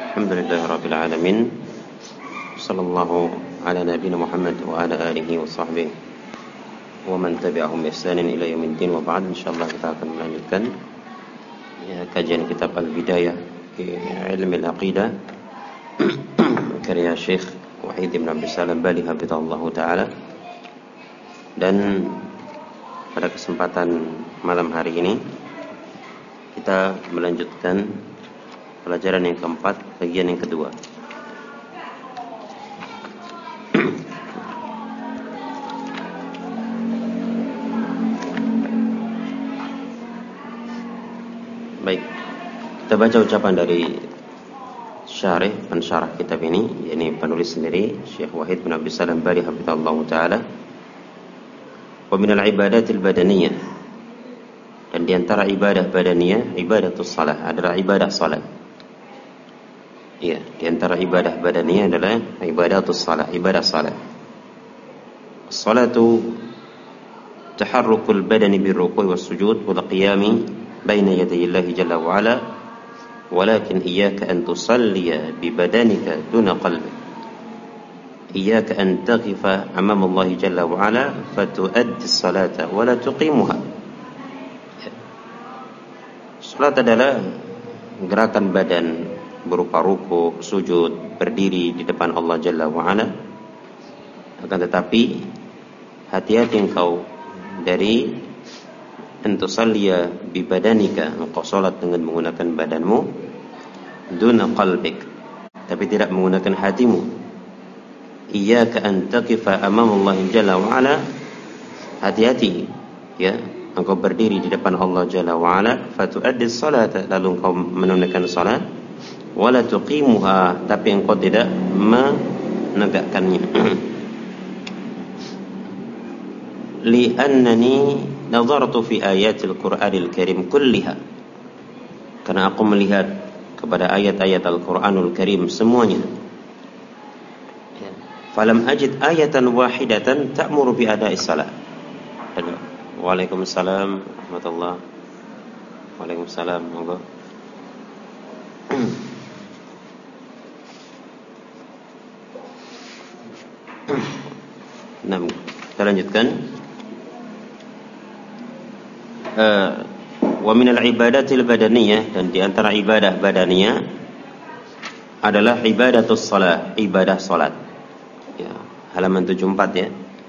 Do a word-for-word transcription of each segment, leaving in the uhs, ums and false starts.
Alhamdulillah Rabbil Alamin. Sallallahu ala nabiyina Muhammad wa ala alihi wa sahbihi wa man tabi'ahum bi ihsanin ila yaumiddin, wa ba'd. Insyaallah kita akan melanjutkan ya, kajian kitab Al-Bidayah fi Ilmi Al-Aqidah karya Syekh Wahid bin Abdus Salam Bali hafizahullah taala. Dan pada kesempatan malam hari ini kita melanjutkan pelajaran yang keempat, bagian yang kedua. Baik, kita baca ucapan dari syarih pensyarah kitab ini, yakni penulis sendiri Syekh Wahid bin Abdus Salam Bali hafizahullah taala. Wa min al-ibadatil badaniyah, dan di antara ibadah badaniyah, ibadatus salah adalah ibadah salat. Ya, di antara ibadah badaniyah adalah ibadatus salah, ibadah salat. As-salatu taharrukul badani birruku'i was-sujud wal qiyami baina yaday Allah jalla wa ala, walakin iyyaka an tusalliya bi badanika duna qalbik. Iyyaka an taghifa amama Allah jalla wa ala fatuaddi as-salata wa la tuqimuha. Salat adalah gerakan badan berupa ruku, sujud, berdiri di depan Allah Jalla wa'ala. Akan tetapi hati-hati engkau dari antusalliya bi badanika, engkau salat dengan menggunakan badanmu, duna qalbik, tapi tidak menggunakan hatimu. Iyyaka an taqifa amama Allah Jalla wa'ala, hati-hati ya, engkau berdiri di depan Allah Jalla wa'ala, fatuaddi salata, lalu engkau menunaikan salat, wala tuqimuha, tapi engkau tidak menegakkannya. Li'annani nazartu fi ayatil Qur'anil Karim kulliha, karena aku melihat kepada ayat-ayat Al-Qur'anul Karim semuanya. Falam ajid ayatan wahidatan ta'muru bi ada'is salat. Waalaikumsalam warahmatullahi. Waalaikumsalam. Monggo. Nah, kita lanjutkan. Uh, wa minal ibadatil badaniyah, dan di antara ibadah badaniyah adalah ibadatus shalah, ibadah salat. Ya, halaman tujuh puluh empat ya.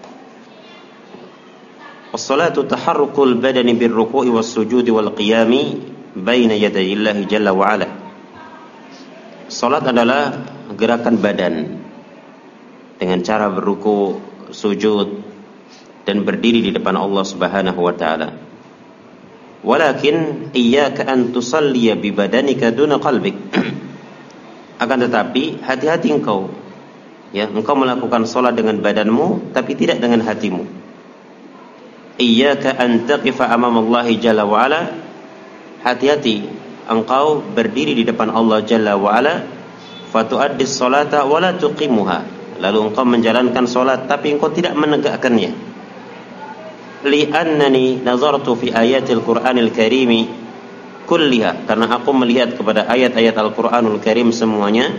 As-salatu taharrukul badani birruku'i was-sujudi wal qiyami baina yaday Allah jalla wa ala. Salat adalah gerakan badan dengan cara berruku, sujud, dan berdiri di depan Allah Subhanahu wa taala. Walakin iyyaka an tusalliya bi badanika duna qalbik. Akan tetapi hati-hati engkau ya, engkau melakukan salat dengan badanmu tapi tidak dengan hatimu. Iyyaka an taqifa amama Allah jalla wa ala, hati-hati engkau berdiri di depan Allah Jalla wa ala, fatu'addis salata wa la tuqimuha, lalu engkau menjalankan salat tapi engkau tidak menegakkannya. Li'annani nazartu fi ayatil Qur'anil Karimi kulliha, karena aku melihat kepada ayat-ayat Al-Qur'anul Karim semuanya.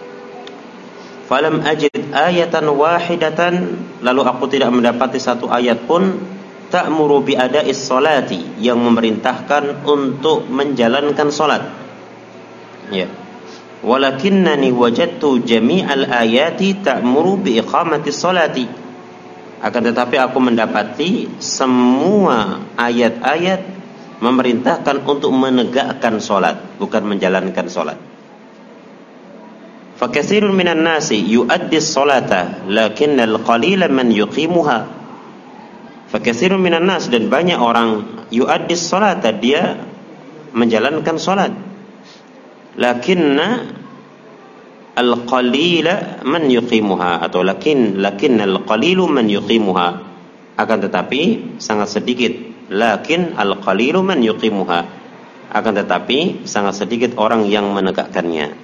Falam ajid ayatan wahidatan, lalu aku tidak mendapati satu ayat pun ta'muru bi ada'is salati, yang memerintahkan untuk menjalankan salat. Ya. Walakinnani wajadtu jami'al ayati ta'muru bi iqamatis salati. Akan tetapi aku mendapati semua ayat-ayat memerintahkan untuk menegakkan salat, bukan menjalankan salat. Fa katsirun minan nasi yu'addis salata lakinnal qalila man yuqimuha. Fakasirun minan nas, dan banyak orang yu'addis salata, dia menjalankan salat, lakinna al-qalila man yuqimuha, atau lakin lakin al-qalilu man yuqimuha, akan tetapi sangat sedikit, lakin al-qalilu man yuqimuha, akan tetapi sangat sedikit orang yang menegakkannya.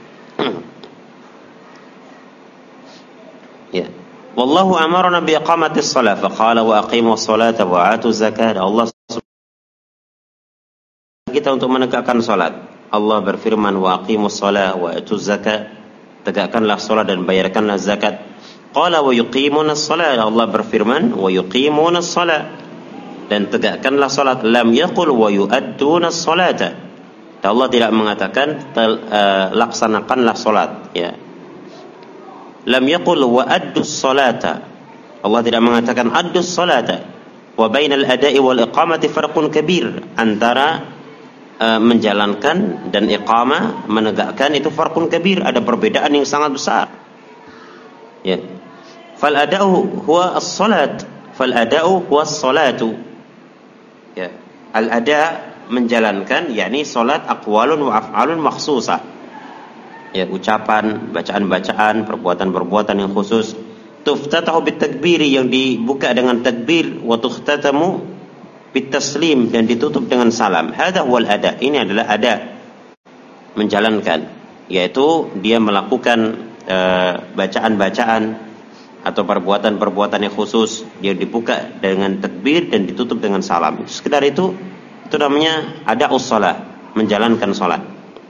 Ya. Wallahu amarna bi iqamatis shalah faqala wa aqimus salata wa atuz zakata. Allah kita untuk menegakkan salat, Allah berfirman, wa aqimus shalah wa atuz zakat, tegakkanlah salat dan bayarkanlah zakat. Qala wa yuqimunas shalah, Allah berfirman wa yuqimunas shalah, dan tegakkanlah salat. Lam yaqul wa yu'addunas salata, Allah tidak mengatakan tel, uh, laksanakanlah salat, ya. Lam yaqul wa addus salata, Allah tidak mengatakan addus salata. Wa bainal ada'i wal iqamati farqun kabir, antara Uh, menjalankan dan iqamah, menegakkan, itu farqun kabir, ada perbedaan yang sangat besar, ya. Fal ada'u huwa as-salat, fal ada'u huwa as-salatu, ya. Al ada' menjalankan, yakni salat aqwalun wa af'alun makhsusah, ya, ucapan, bacaan-bacaan, perbuatan-perbuatan yang khusus. Tuftatahu bitakbiri, yang dibuka dengan takbir, wa tukhtatamu bitaslim, dan ditutup dengan salam. Hadza huwal ada, ini adalah ada, menjalankan, yaitu dia melakukan uh, bacaan-bacaan atau perbuatan-perbuatan yang khusus, dia dibuka dengan takbir dan ditutup dengan salam. Sekedar itu, itu namanya ada us-shalah, menjalankan salat.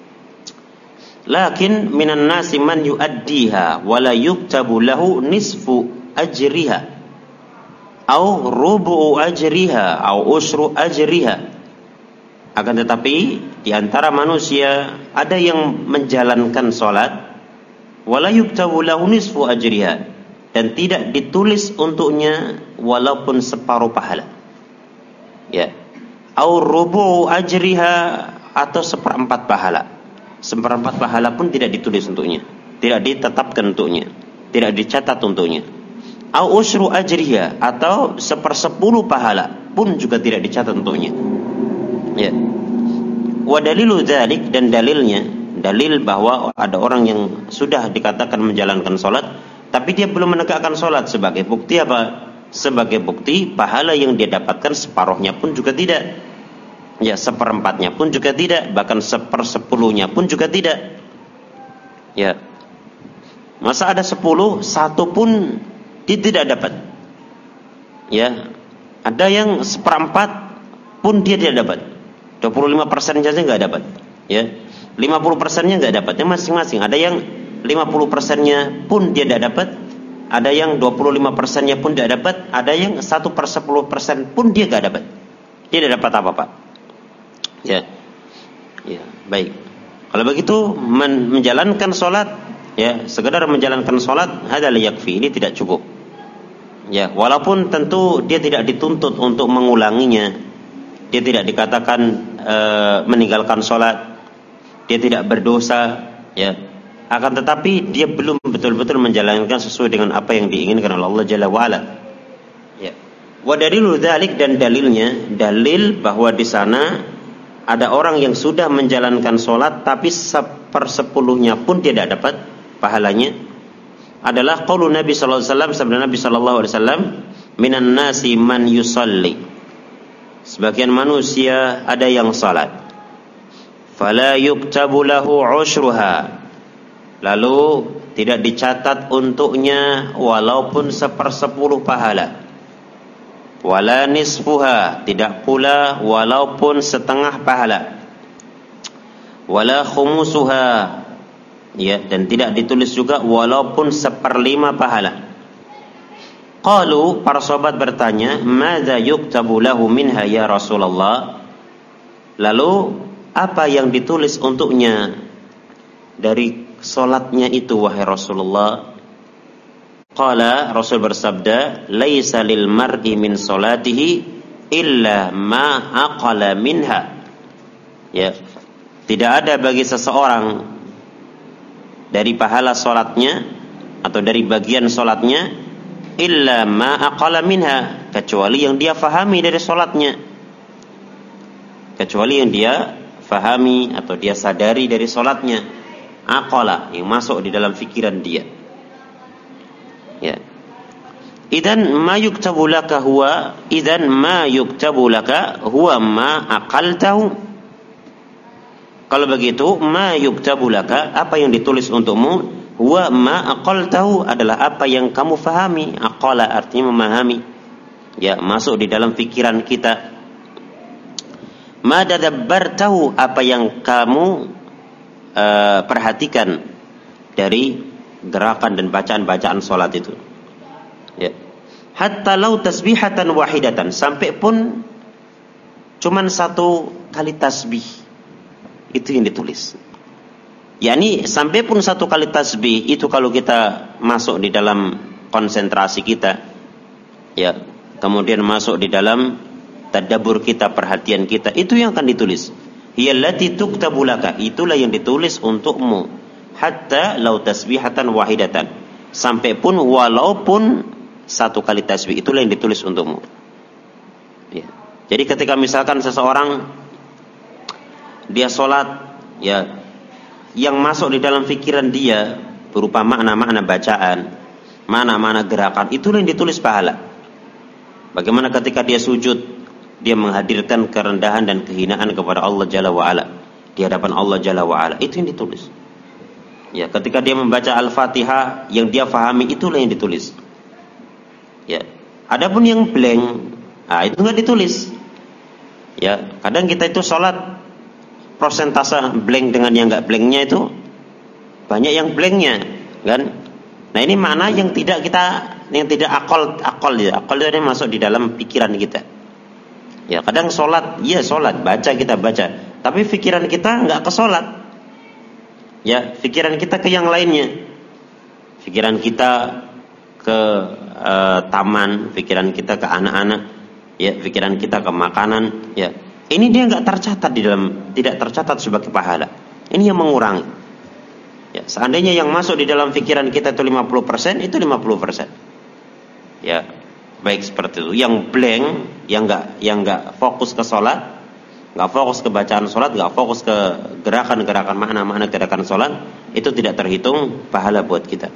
Lakin minan nasi man yuaddiha wa la yuktabu lahu nisfu ajriha au rubu'u ajriha au usru ajriha. Akan tetapi di antara manusia ada yang menjalankan salat wala yuktabu lahu nisfu ajriha, dan tidak ditulis untuknya walaupun separuh pahala, ya. Au rubu'u ajriha, atau seperempat pahala. Seperempat pahala pun tidak ditulis untuknya, tidak ditetapkan untuknya, tidak dicatat untuknya. Au usru ajriha, atau sepersepuluh pahala pun juga tidak dicatat untuknya, ya. Wa dalilu dzalik, dan dalilnya, dalil bahwa ada orang yang sudah dikatakan menjalankan salat tapi dia belum menegakkan salat, sebagai bukti apa? Sebagai bukti pahala yang dia dapatkan separuhnya pun juga tidak, ya, seperempatnya pun juga tidak, bahkan sepersepuluhnya pun juga tidak, ya. Masa ada sepuluh, satu pun dia tidak dapat, ya. Ada yang seperempat pun dia tidak dapat, dua puluh lima persen saja nggak dapat, ya. lima puluh persennya nggak dapat, ya, masing-masing. Ada yang lima puluh persennya pun dia tidak dapat, ada yang dua puluh lima persennya pun tidak dapat, ada yang satu per sepuluh persen pun dia nggak dapat, dia tidak dapat apa-apa, ya. Ya, baik. Kalau begitu men- menjalankan sholat, ya, sekedar menjalankan sholat adalah yakfi, ini tidak cukup, ya. Walaupun tentu dia tidak dituntut untuk mengulanginya, dia tidak dikatakan e, meninggalkan sholat, dia tidak berdosa, ya. Akan tetapi dia belum betul-betul menjalankan sesuai dengan apa yang diinginkan oleh Allah Jalla wa'ala, ya. Wa dalilu dzalik, dan dalilnya, dalil bahwa di sana ada orang yang sudah menjalankan sholat tapi sepersepuluhnya pun tidak dapat pahalanya, adalah qaulun Nabi sallallahu alaihi wasallam, sabda Nabi sallallahu alaihi wasallam, minan nasi man yusalli, sebagian manusia ada yang salat, fala yuktabu lahu ushruha, lalu tidak dicatat untuknya walaupun sepersepuluh pahala, wala nisfuha, tidak pula walaupun setengah pahala, wala khumusuha, ya, dan tidak ditulis juga walaupun seperlima pahala. Qalu, para sahabat bertanya, madza yuktabu lahu minha ya Rasulullah, lalu apa yang ditulis untuknya dari salatnya itu wahai Rasulullah? Qala, Rasul bersabda, laisa lil mar'i min salatihi illa ma aqala minha, ya, tidak ada bagi seseorang dari pahala salatnya atau dari bagian salatnya illa ma aqala minha, kecuali yang dia fahami dari salatnya, kecuali yang dia fahami atau dia sadari dari salatnya, aqala, yang masuk di dalam fikiran dia, ya. Idan ma yuktabu laka huwa idan ma yuktabu laka huwa ma aqaltahu. Kalau begitu, ma yuktabu laka, apa yang ditulis untukmu, huwa ma aqaltahu, adalah apa yang kamu fahami. Aqala artinya memahami, ya, masuk di dalam fikiran kita. Ma tadabbartahu, apa yang kamu uh, perhatikan dari gerakan dan bacaan-bacaan salat itu. Ya. Hatta lau tasbihatan wahidatan, sampai pun cuman satu kali tasbih itu yang ditulis. Yani sampai pun satu kali tasbih itu kalau kita masuk di dalam konsentrasi kita, ya, kemudian masuk di dalam tadabbur kita, perhatian kita, itu yang akan ditulis. Hiyallati tuktabu laka, itulah yang ditulis untukmu. Hatta lau tasbihatan wahidatan, sampai pun walaupun satu kali tasbih, itulah yang ditulis untukmu. Ya. Jadi ketika misalkan seseorang dia sholat, ya, yang masuk di dalam pikiran dia berupa makna-makna bacaan, makna-makna gerakan, itulah yang ditulis pahala. Bagaimana ketika dia sujud, dia menghadirkan kerendahan dan kehinaan kepada Allah Jalla wa'ala, di hadapan Allah Jalla wa'ala, itu yang ditulis. Ya, ketika dia membaca Al-Fatihah, yang dia fahami, itulah yang ditulis. Ya, adapun yang blank, nah, itu nggak ditulis. Ya, kadang kita itu sholat prosentase blank dengan yang nggak blanknya itu banyak yang blanknya, kan? Nah ini mana yang tidak kita, yang tidak akal, akal ya, akal itu masuk di dalam pikiran kita. Ya kadang sholat, iya sholat, baca kita baca, tapi pikiran kita nggak ke sholat. Ya pikiran kita ke yang lainnya, pikiran kita ke uh, taman, pikiran kita ke anak-anak, ya pikiran kita ke makanan, ya. Ini dia nggak tercatat di dalam, tidak tercatat sebagai pahala. Ini yang mengurangi. Ya, seandainya yang masuk di dalam pikiran kita itu lima puluh persen, itu lima puluh persen. Ya, baik seperti itu. Yang blank, yang nggak, yang nggak fokus ke sholat, nggak fokus ke bacaan sholat, nggak fokus ke gerakan-gerakan makna-makna gerakan sholat, itu tidak terhitung pahala buat kita.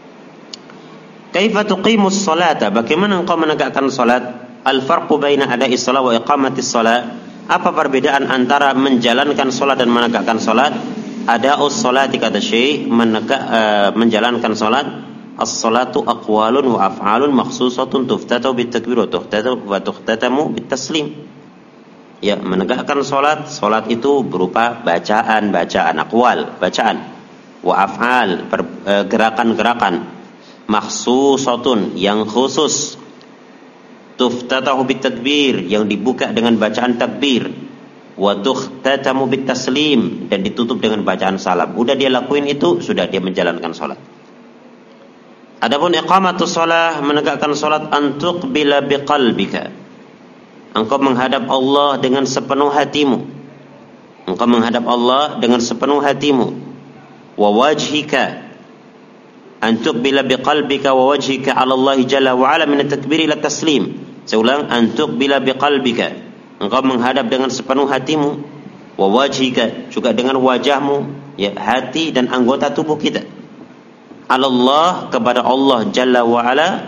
Kaifa tuqimus sholata? Bagaimana engkau menegakkan sholat? Al-farqu baina ada'i sholat wa iqamatis sholat. Apa perbedaan antara menjalankan solat dan menegakkan solat? Ada us-solati, kata Syekh, menegak, uh, menjalankan solat. As-solatu aqwalun wa af'alun makhsusatun tuftatu bitakbir wa tuhtatu wa tuhtatamu bitaslim. Ya, menegakkan solat, solat itu berupa bacaan-bacaan, aqwal, bacaan, wa af'al, per, uh, gerakan-gerakan, makhsusatun, yang khusus, tuftatahu bitakbir, yang dibuka dengan bacaan takbir, wa tukhtatamu bitaslim, dan ditutup dengan bacaan salam. Udah dia lakuin itu, sudah dia menjalankan salat. Adapun iqamatus shalah, menegakkan salat, antuqbila biqalbika, engkau menghadap Allah dengan sepenuh hatimu. Engkau menghadap Allah dengan sepenuh hatimu. Wa wajhika, antuqbila biqalbika wa wajhika 'ala Allah jalla wa 'ala min at-takbir ila taslim. Saya ulang, antuqbila biqalbika, engkau menghadap dengan sepenuh hatimu, wa wajhika, juga dengan wajahmu, ya, hati dan anggota tubuh kita, 'ala Allah, kepada Allah jalla wa 'ala,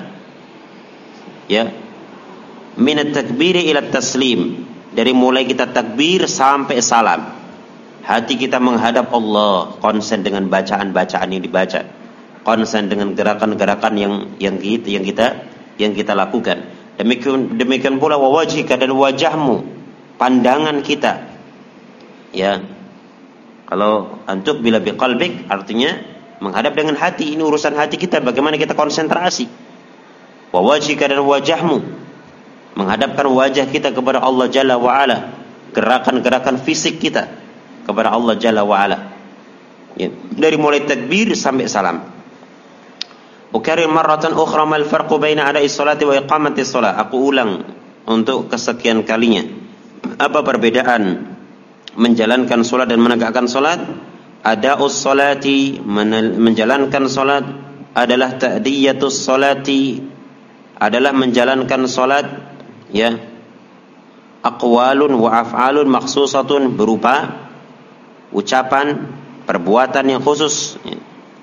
ya, min at-takbir ila taslim, dari mulai kita takbir sampai salam. Hati kita menghadap Allah, konsen dengan bacaan-bacaan yang dibaca, konsen dengan gerakan-gerakan yang yang kita yang kita yang kita lakukan. Demikian demikian pula wajhika, dan wajahmu, pandangan kita. Ya. Kalau antuk bila biqalbik, artinya menghadap dengan hati. Ini urusan hati kita, bagaimana kita konsentrasi. Wajhika, dan wajahmu, menghadapkan wajah kita kepada Allah Jalla wa Ala, gerakan-gerakan fisik kita kepada Allah Jalla wa Ala. Ya. Dari mulai takbir sampai salam. Ukarir marratan ukhra mal farqu baina ada'i sholati wa iqamati sholat. Aku ulang untuk kesekian kalinya, apa perbedaan menjalankan sholat dan menegakkan sholat? Ada'us sholati, menjalankan sholat, adalah ta'diyatus sholati, adalah menjalankan sholat, ya, aqwalun wa af'alun makhsusatun, berupa ucapan, perbuatan yang khusus, ya.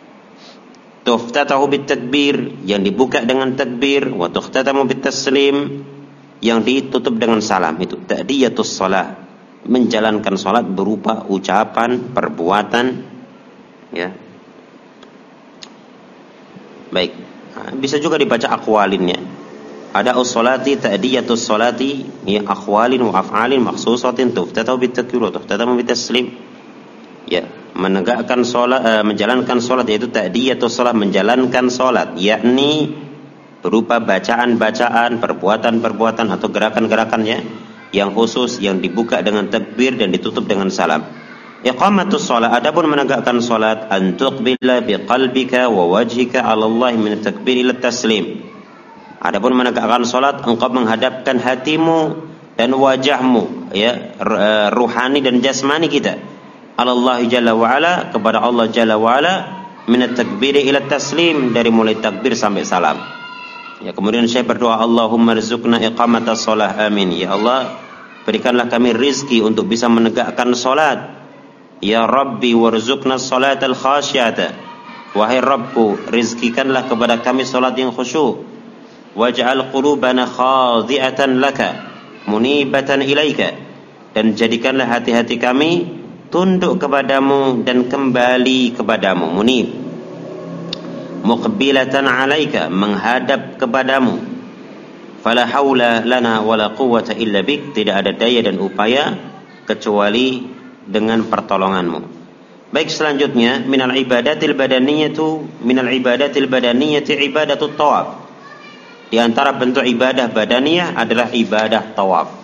Tuftatahu bitakbir, yang dibuka dengan takbir, wa tukhtatamu bitaslim, yang ditutup dengan salam. Itu ta'diyatus shalah, menjalankan salat berupa ucapan, perbuatan, ya. Baik, bisa juga dibaca aqwalinnya. Ada'us salati ta'diyatus salati ya aqwalin wa af'alin makhsusatin tuftatahu bitakbir wa tuftatahu bitaslim. Ya, menegakkan salat, uh, menjalankan salat yaitu ta'diyatus salat, menjalankan salat, yakni berupa bacaan-bacaan, perbuatan-perbuatan atau gerakan-gerakannya yang khusus yang dibuka dengan takbir dan ditutup dengan salam. Iqamatus shalah, adapun menegakkan salat, an tuqbila biqalbika wa wajhika 'ala Allah min takbir ila taslim. Adapun menegakkan salat, engkau menghadapkan hatimu dan wajahmu, ya, ruhani dan jasmani kita, 'ala Allah jalla wa ala, kepada Allah jalla wa ala, min takbir ila taslim, dari mulai takbir sampai salam. Ya, kemudian saya berdoa, Allahumma rzuqna iqamatas shalah, amin. Ya Allah, berikanlah kami rizki untuk bisa menegakkan salat. Ya Rabbi warzuqna salatal khasyata, wahai Rabbku, rizkikanlah kepada kami salat yang khusyuk. Waj'al qulubana khadi'atan laka munibatan ilaika, dan jadikanlah hati-hati kami tunduk kepadamu dan kembali kepadamu. Munib, muqbilatan alaika, menghadap kepadamu. Fala haula lana wala quwwata illa bik, tidak ada daya dan upaya kecuali dengan pertolonganmu. Baik, selanjutnya minal ibadatil badaniyatu minal ibadatil badaniyati ibadatut tawaf. Di antara bentuk ibadah badaniyah adalah ibadah tawaf.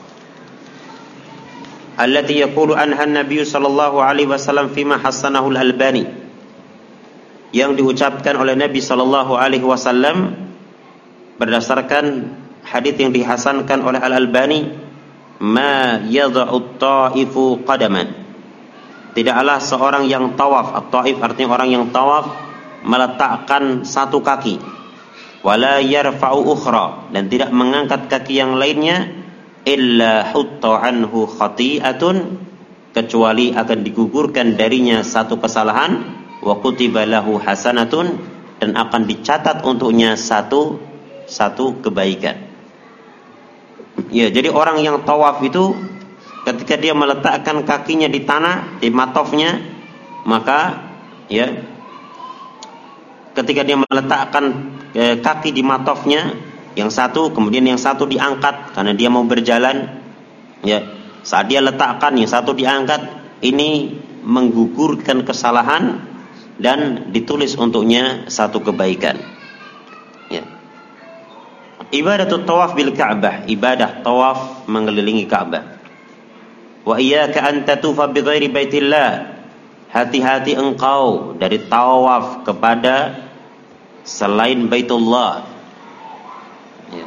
Allati yaqulu anha an-nabiy sallallahu alaihi wasallam fima hasanahu al-Albani. Yang diucapkan oleh Nabi sallallahu alaihi wasallam berdasarkan hadis yang dihasankan oleh Al-Albani, ma yad'u at-ta'ifu qadaman. Tidaklah seorang yang tawaf, at-ta'if artinya orang yang tawaf, meletakkan satu kaki, wala yarfa'u ukhra, dan tidak mengangkat kaki yang lainnya, illa hutta anhu khati'atun, kecuali akan digugurkan darinya satu kesalahan, wa kutiba lahu hasanatun, dan akan dicatat untuknya satu satu kebaikan. Ya, jadi orang yang tawaf itu ketika dia meletakkan kakinya di tanah, di matofnya, maka ya, ketika dia meletakkan eh, kaki di matofnya, yang satu, kemudian yang satu diangkat karena dia mau berjalan, ya, saat dia letakkan yang satu diangkat, ini menggugurkan kesalahan dan ditulis untuknya satu kebaikan. Ya. Ibadatut tawaf bil Ka'bah, ibadah tawaf mengelilingi Ka'bah. Wa iyyaka an tatufa bi ghairi baitillah, hati-hati engkau dari tawaf kepada selain Baitullah. Ya.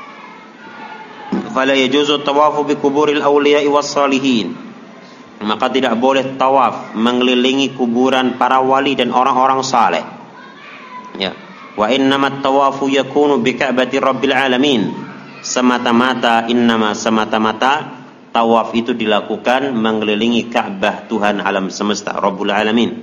Fala yajuzu tawafu bi kuburil awliya'i was salihin, maka tidak boleh tawaf mengelilingi kuburan para wali dan orang-orang saleh. Ya. Wa innamat tawafu yakunu bi ka'bati rabbil alamin, semata-mata innama semata-mata tawaf itu dilakukan mengelilingi Ka'bah Tuhan alam semesta, Rabbul Alamin.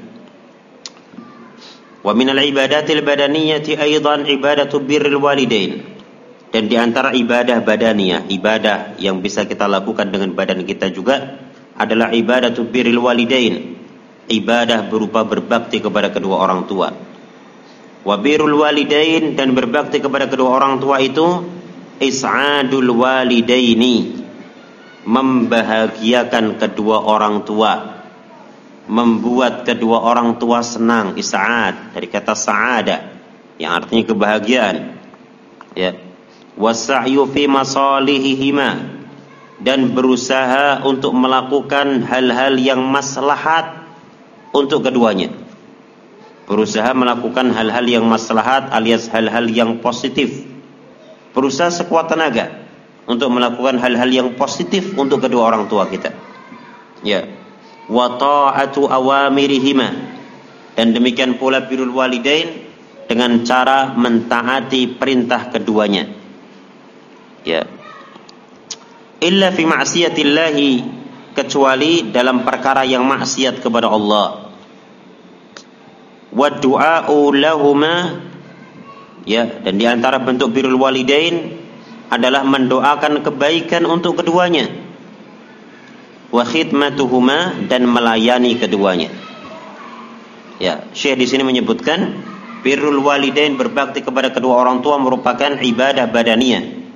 Wa minal ibadatil badaniyati aidan ibadatu birril walidain, dan di antara ibadah badaniyah, ibadah yang bisa kita lakukan dengan badan kita juga adalah ibadatu birril walidain, ibadah berupa berbakti kepada kedua orang tua. Wa birrul walidain, dan berbakti kepada kedua orang tua itu is'adul walidaini, membahagiakan kedua orang tua, membuat kedua orang tua senang. Is'ad dari kata sa'ada yang artinya kebahagiaan. Ya. Wasa'yu fi masalihihima, dan berusaha untuk melakukan hal-hal yang maslahat untuk keduanya. Berusaha melakukan hal-hal yang maslahat alias hal-hal yang positif. Berusaha sekuat tenaga untuk melakukan hal-hal yang positif untuk kedua orang tua kita. Ya. Wa ta'atu awamirihima, dan demikian pula birrul walidain dengan cara mentaati perintah keduanya. Ya. Illa fi ma'siyatillahi, kecuali dalam perkara yang maksiat kepada Allah. Wa du'a'u lahuma, ya, dan di antara bentuk birrul walidain adalah mendoakan kebaikan untuk keduanya. Wa khidmatuhuma, dan melayani keduanya. Ya, Syekh di sini menyebutkan birrul walidain, berbakti kepada kedua orang tua, merupakan ibadah badaniyah,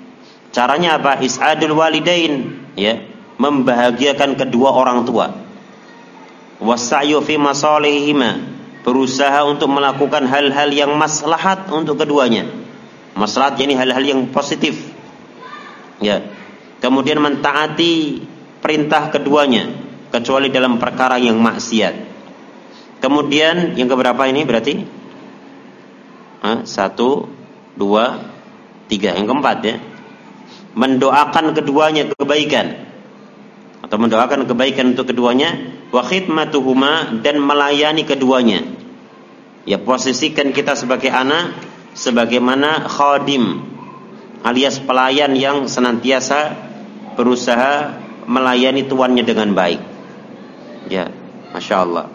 Caranya apa? Is'adul walidain, ya, membahagiakan kedua orang tua. Wasa'yu fi masalihima, berusaha untuk melakukan hal-hal yang maslahat untuk keduanya. Maslahat ini hal-hal yang positif. Ya. Kemudian mentaati perintah keduanya kecuali dalam perkara yang maksiat. Kemudian yang keberapa ini berarti? Hah? Satu, dua, tiga. Yang keempat ya. Mendoakan keduanya kebaikan atau mendoakan kebaikan untuk keduanya, wa khidmatuhuma, dan melayani keduanya. Ya, posisikan kita sebagai anak sebagaimana khadim alias pelayan yang senantiasa berusaha melayani tuannya dengan baik. Ya, Masya Allah.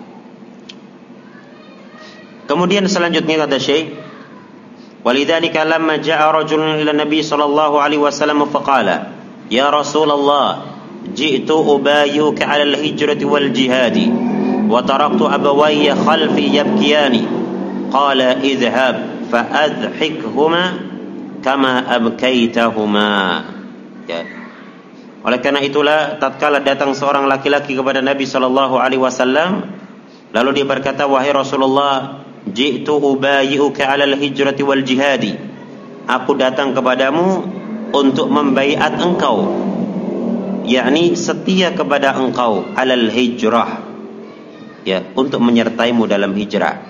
Kemudian selanjutnya kata Syekh, walidzalika lamma jaa rajulun ila Nabi sallallahu alaihi wasallam faqala, ya Rasulullah, ji'tu ubayyuka 'ala al-hijrati wal jihadi wa taraktu abawayya khalfi yabkiyani. Qala idhhab fa adhikhuma kama abkaitahuma. Ya. Oleh karena itulah tatkala datang seorang laki-laki kepada Nabi sallallahu alaihi wasallam, lalu dia berkata, wahai Rasulullah, ji'tu ubayyuka 'ala al-hijrati wal jihadi. Aku datang kepadamu untuk membaiat engkau, yakni setia kepada engkau, 'alal hijrah, ya, untuk menyertaimu dalam hijrah,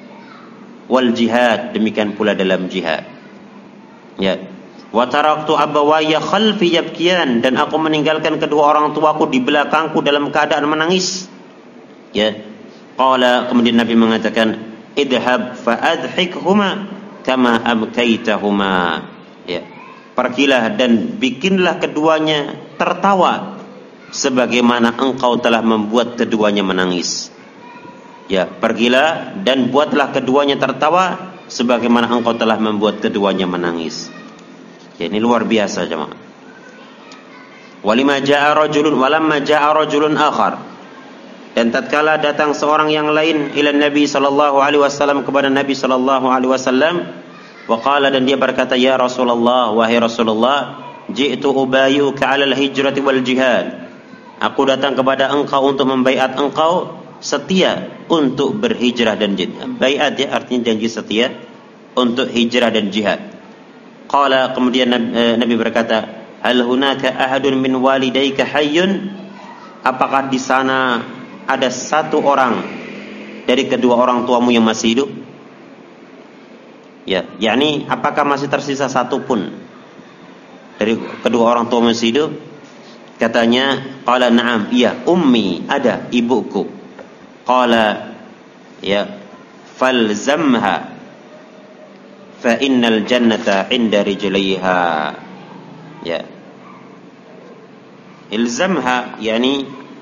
wal jihad, demikian pula dalam jihad. Ya. Wa taraktu abawayya khalfi yabkiyan, dan aku meninggalkan kedua orang tuaku di belakangku dalam keadaan menangis. Ya. Qala, kemudian Nabi mengatakan, idhab fa adhikhuma kama abkaitahuma. Ya. Pergilah dan bikinlah keduanya tertawa sebagaimana engkau telah membuat keduanya menangis. Ya, pergilah dan buatlah keduanya tertawa sebagaimana engkau telah membuat keduanya menangis. Ya, ini luar biasa jemaah. Walima jaa rajulun walamma jaa rajulun akhar, dan tatkala datang seorang yang lain ila Nabi sallallahu alaihi wasallam kepada Nabi sallallahu alaihi wasallam, wa qala, dan dia berkata, ya Rasulullah, wahai Rasulullah, ji'tu ubayyuka 'alal hijrati wal jihad. Aku datang kepada engkau untuk membaiat engkau setia untuk berhijrah dan jihad. Baiat ya artinya janji setia untuk hijrah dan jihad. Qala, kemudian Nabi berkata, hal hunaka ahadun min walidayka hayyun? Apakah di sana ada satu orang dari kedua orang tuamu yang masih hidup? Ya, yakni apakah masih tersisa satu pun dari kedua orang tua masih hidup? Katanya, qala na'am, iya, ummi, ada ibuku. Qala, ya, falzamha fa innal jannata 'inda rijlaiha. Ya. Ilzamha, yakni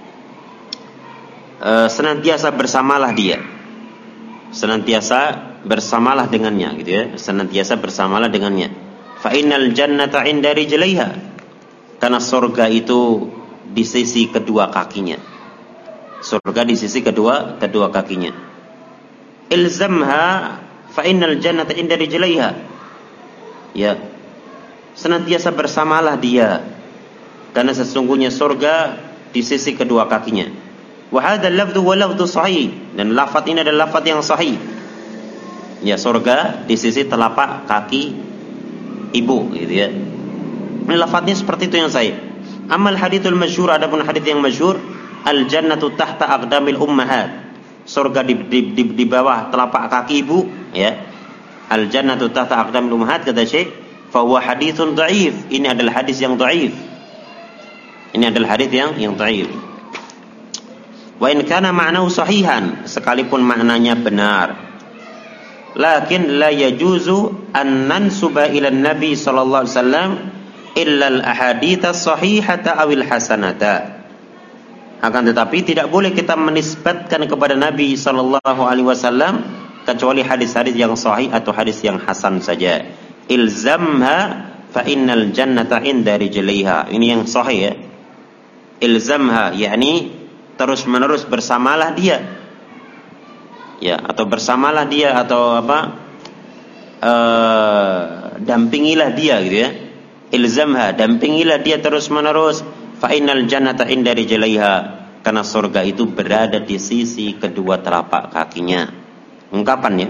uh, senantiasa bersamalah dia. Senantiasa bersamalah dengannya, gitu ya. Senantiasa bersamalah dengannya. Fa innal jannata 'inda rijlaiha, karena surga itu di sisi kedua kakinya. Surga di sisi kedua kedua kakinya. Ilzamha fa innal jannata 'inda rijlaiha. Ya. Senantiasa bersamalah dia, karena sesungguhnya surga di sisi kedua kakinya. Wa hadzal lafdhu wa lafdhu sahih, dan lafaz ini adalah lafaz yang sahih. Ya, surga di sisi telapak kaki ibu, gitu ya. Ini lafaznya seperti itu yang sahih. Amal hadithul masyhur, adapun hadits yang masyhur, al jannatu tahta aqdamil ummahat. Surga di, di, di, di bawah telapak kaki ibu, ya. Al jannatu tahta aqdamil ummahat, kata Syekh, fa huwa haditsun dhaif. Ini adalah hadis yang dhaif. Ini adalah hadis yang yang dhaif. Wa in kana ma'nahu sahihan, sekalipun maknanya benar. Lakin la yajuzu an nansuba ila Nabi sallallahu alaihi wasallam illa al-ahadits as-sahihata awil hasanata. Akan tetapi tidak boleh kita menisbatkan kepada Nabi sallallahu alaihi wasallam kecuali hadis-hadis yang sahih atau hadis yang hasan saja. Ilzamha fa innal jannata 'inda rijlaiha. Ini yang sahih ya. Ilzamha, yakni terus-menerus bersamalah dia. Ya, atau bersamalah dia, atau apa? Uh, dampingilah dia, gitu ya. ilzamha, dampingilah dia terus-menerus, fa innal jannata inda rijlaiha, karena surga itu berada di sisi kedua telapak kakinya. Ungkapannya,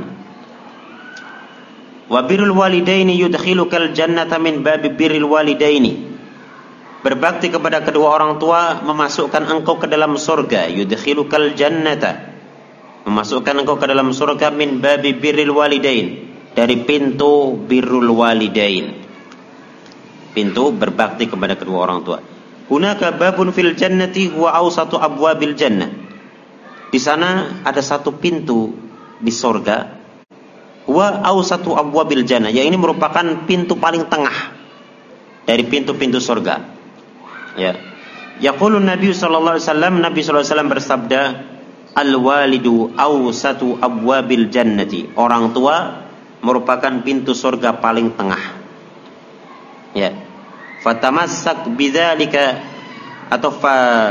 wa birrul walidaini yudkhilukal jannata min babi birril walidaini, berbakti kepada kedua orang tua memasukkan engkau ke dalam surga. Yudkhilukal jannata, memasukkan engkau ke dalam surga, min babi birril walidain, dari pintu birrul walidain, pintu berbakti kepada kedua orang tua. Hunaka babun fil jannati huwa awsatu abwabil jannah, di sana ada satu pintu di surga, huwa awsatu abwabil jannah, yang ini merupakan pintu paling tengah dari pintu-pintu surga. Ya, yaqulu Nabi sallallahu alaihi wasallam, Nabi sallallahu alaihi wasallam bersabda, al walidu awsatu abwabil jannati, orang tua merupakan pintu surga paling tengah. Ya, fatamassak bidzalika, atau fa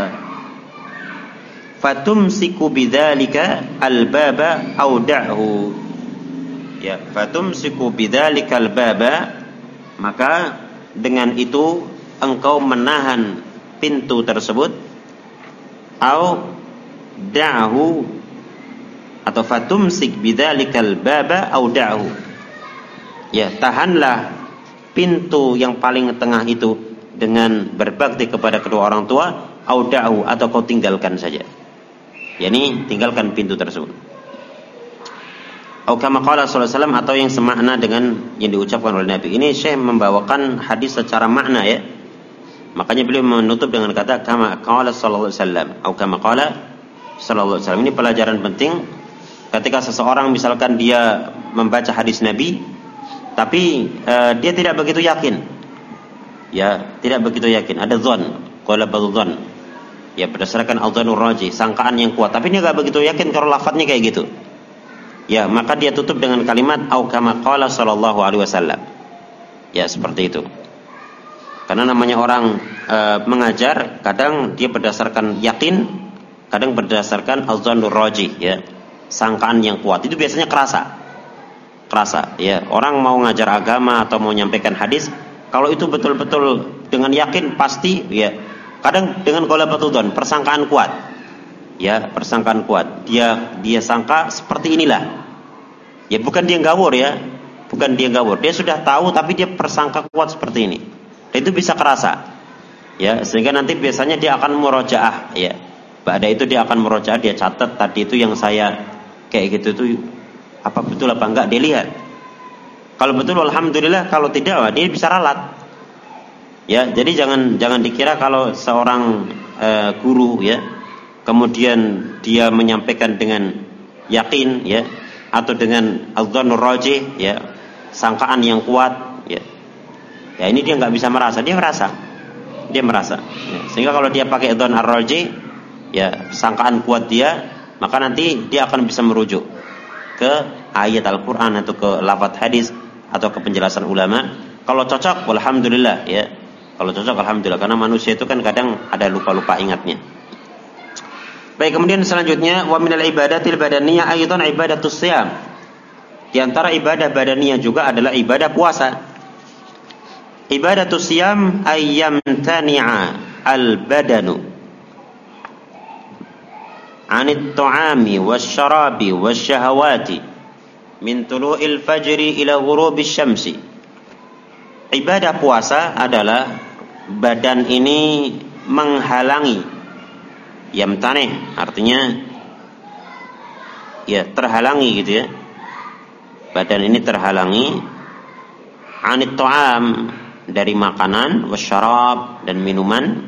fatumsiku bidzalika albaba au da'hu. Ya, fatumsiku bidzalika albaba, maka dengan itu engkau menahan pintu tersebut, au da'hu, atau fatumsik bidzalikal baba au da'hu. Ya, tahanlah pintu yang paling tengah itu dengan berbakti kepada kedua orang tua, au da'hu, atau kau tinggalkan saja. Yani tinggalkan pintu tersebut. Atau kama qala sallallahu alaihi wasallam, atau yang semakna dengan yang diucapkan oleh Nabi. Ini Syekh membawakan hadis secara makna, ya. Makanya beliau menutup dengan kata kama qala sallallahu alaihi wasallam, atau kama qala sallallahu alaihi wasallam. Ini pelajaran penting ketika seseorang misalkan dia membaca hadis Nabi, tapi uh, dia tidak begitu yakin. Ya, tidak begitu yakin. Ada dzan, qala badzan. Ya, berdasarkan al-dzanur rajih, sangkaan yang kuat, tapi dia enggak begitu yakin kalau lafadznya kayak gitu. Ya, maka dia tutup dengan kalimat au kama qala sallallahu alaihi wasallam. Ya, seperti itu. Karena namanya orang e, mengajar, kadang dia berdasarkan yakin, kadang berdasarkan al-dzannur rajih, ya, sangkaan yang kuat. Itu biasanya kerasa. Kerasa, ya. Orang mau ngajar agama atau mau menyampaikan hadis, kalau itu betul-betul dengan yakin pasti, ya. Kadang dengan ghalabatul dzan, persangkaan kuat. Ya, persangkaan kuat. Dia dia sangka seperti inilah. Ya, bukan dia ngawur, ya. Bukan dia ngawur. Dia sudah tahu tapi dia persangka kuat seperti ini. Dan itu bisa kerasa. Ya, sehingga nanti biasanya dia akan murojaah, ya. Pada itu dia akan murojaah, dia catat tadi itu yang saya kayak gitu tuh apa betul apa enggak, dia lihat. Kalau betul alhamdulillah, kalau tidak wah, dia bisa ralat. Ya, jadi jangan jangan dikira kalau seorang uh, guru, ya, kemudian dia menyampaikan dengan yakin, ya, atau dengan al-dzannur rajih, ya, sangkaan yang kuat, ya. Ya, ini dia nggak bisa merasa, dia merasa. Dia merasa. Ya. Sehingga kalau dia pakai dzan ar-rajih, ya, sangkaan kuat dia, maka nanti dia akan bisa merujuk ke ayat Al-Qur'an atau ke lafaz hadis atau ke penjelasan ulama. Kalau cocok alhamdulillah, ya. Kalau cocok alhamdulillah, karena manusia itu kan kadang ada lupa-lupa ingatnya. Baik, kemudian selanjutnya wa minal ibadatil badaniyah aidan ibadatus shiyam. Di antara ibadah badaniyah juga adalah ibadah puasa. Ibadatus shiyam ayyam tani'a al-badanu anit ta'ami wasyarabi wasyahawati min tulu'il fajri ila ghurubish syamsi. Ibadah puasa adalah badan ini menghalangi, yamtaneh artinya ya terhalangi gitu, ya. Badan ini terhalangi anit ta'am, dari makanan, wasyarab, dan minuman,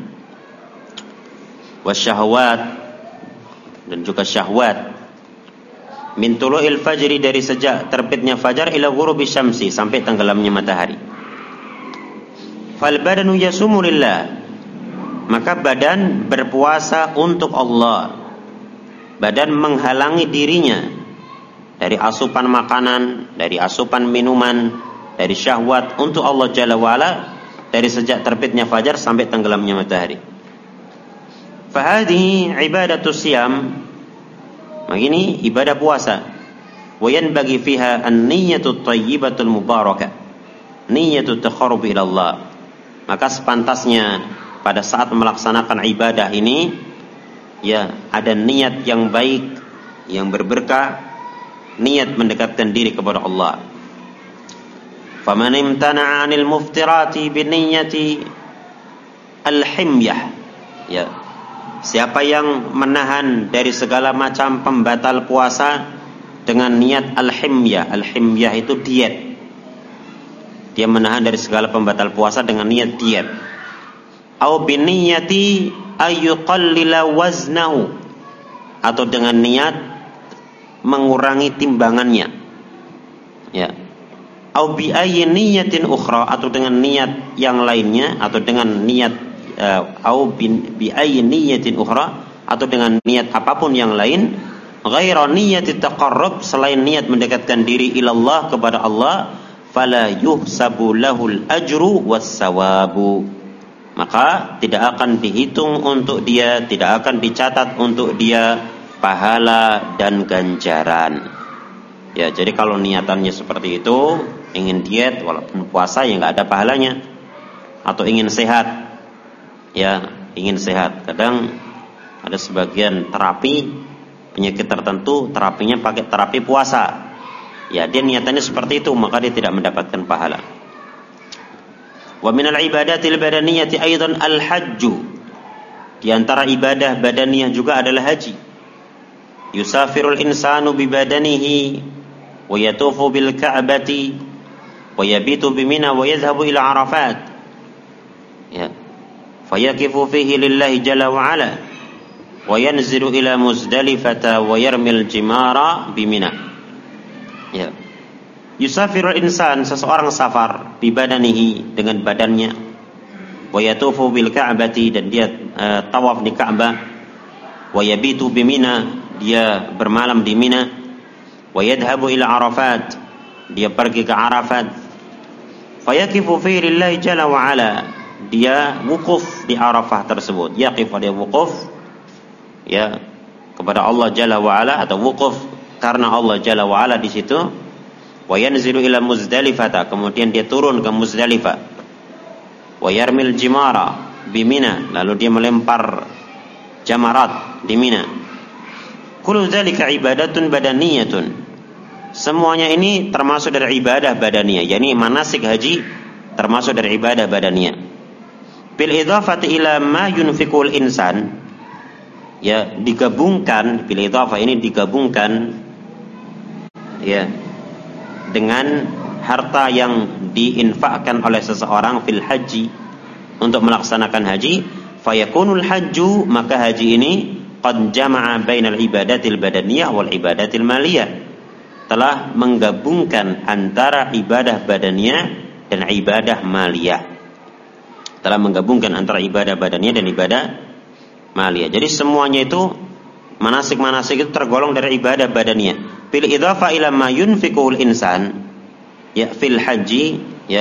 wasyahwat, dan juga syahwat, min tulu'il fajri, dari sejak terbitnya fajar, ila ghurubish syamsi, sampai tenggelamnya matahari. Fal badanu yasumu lillah, maka badan berpuasa untuk Allah. Badan menghalangi dirinya dari asupan makanan, dari asupan minuman, dari syahwat untuk Allah Jalla wa'ala, dari sejak terbitnya fajar sampai tenggelamnya matahari. Fahadihi ibadatus siyam, begini ibadah puasa. Wa yanbaghi fiha an-niyyatu tayyibatul mubarakah, niyyatu taqarrub ila Allah. Maka sepantasnya pada saat melaksanakan ibadah ini, ya, ada niat yang baik, yang berberkah, niat mendekatkan diri kepada Allah. Faman imtana'a 'anil muftirati bi niyyati al-himyah, ya, siapa yang menahan dari segala macam pembatal puasa dengan niat al-himyah. Al-himyah itu diet. Dia menahan dari segala pembatal puasa dengan niat diet. Au bi niyyati ayyuqallila waznahu, atau dengan niat mengurangi timbangannya. Ya. Au bi ayyi niyyatin ukhra, atau dengan niat yang lainnya, atau dengan niat uh, au bi, bi ayyi niyyatin ukhra, atau dengan niat apapun yang lain, ghaira niyyati taqarrub, selain niat mendekatkan diri ilallah, kepada Allah, fala yuhsabu lahul ajru was sawabu, maka tidak akan dihitung untuk dia, tidak akan dicatat untuk dia pahala dan ganjaran. Ya, jadi kalau niatannya seperti itu, ingin diet walaupun puasa, ya nggak ada pahalanya. Atau ingin sehat, ya ingin sehat. Kadang ada sebagian terapi penyakit tertentu, terapinya pakai terapi puasa. Ya, dia niatannya seperti itu, maka dia tidak mendapatkan pahala. Wa minal ibadatil badaniyati aidan al-hajju, di antara ibadah badaniyah juga adalah haji. Yusafirul insanu bi badanihi wa yatufu bil ka'bati wa yabitu bi Mina wa yadhhabu ila Arafat, ya, fayakifu fihi lillahi jalla wa ala wa yanzilu ila Muzdalifata wa yarmil jimara bi Mina. Ya. Yusafirul insan, seseorang safar, bi badanihi, dengan badannya, wa yatufu bil ka'bati, dan dia uh, tawaf di Ka'bah, wa yabitu bi Mina, dia bermalam di Mina, wa yadhhabu ila Arafat, dia pergi ke Arafat, fayakifu fi lillahi jalla wa ala, dia wukuf di Arafah tersebut. Yaqif, dia wukuf, ya, kepada Allah jalla wa ala, atau wukuf karena Allah jalla wa ala di situ. Wa yanzilu ila Muzdalifah, kemudian dia turun ke Muzdalifah. Wa yarmil jimara bi Mina, lalu dia melempar jamarat di Mina. Kullu dzalika ibadatun badaniyatun, semuanya ini termasuk dari ibadah badaniyah, yakni manasik haji termasuk dari ibadah badaniyah. Bil idhafati ila ma yunfiqul insan, ya, digabungkan, bil idhafah ini digabungkan, ya, dengan harta yang diinfakkan oleh seseorang fil haji, untuk melaksanakan haji, fayakunul hajju, maka haji ini qad jama'a bainal ibadatil badaniyah wal ibadatil maliyah, telah menggabungkan antara ibadah badaniyah dan ibadah maliyah, telah menggabungkan antara ibadah badaniyah dan ibadah maliyah. Jadi semuanya itu, manasik-manasik itu tergolong dari ibadah badaniyah. Fil idhafa ila ma yunfiqul insan, ya, fil haji, ya,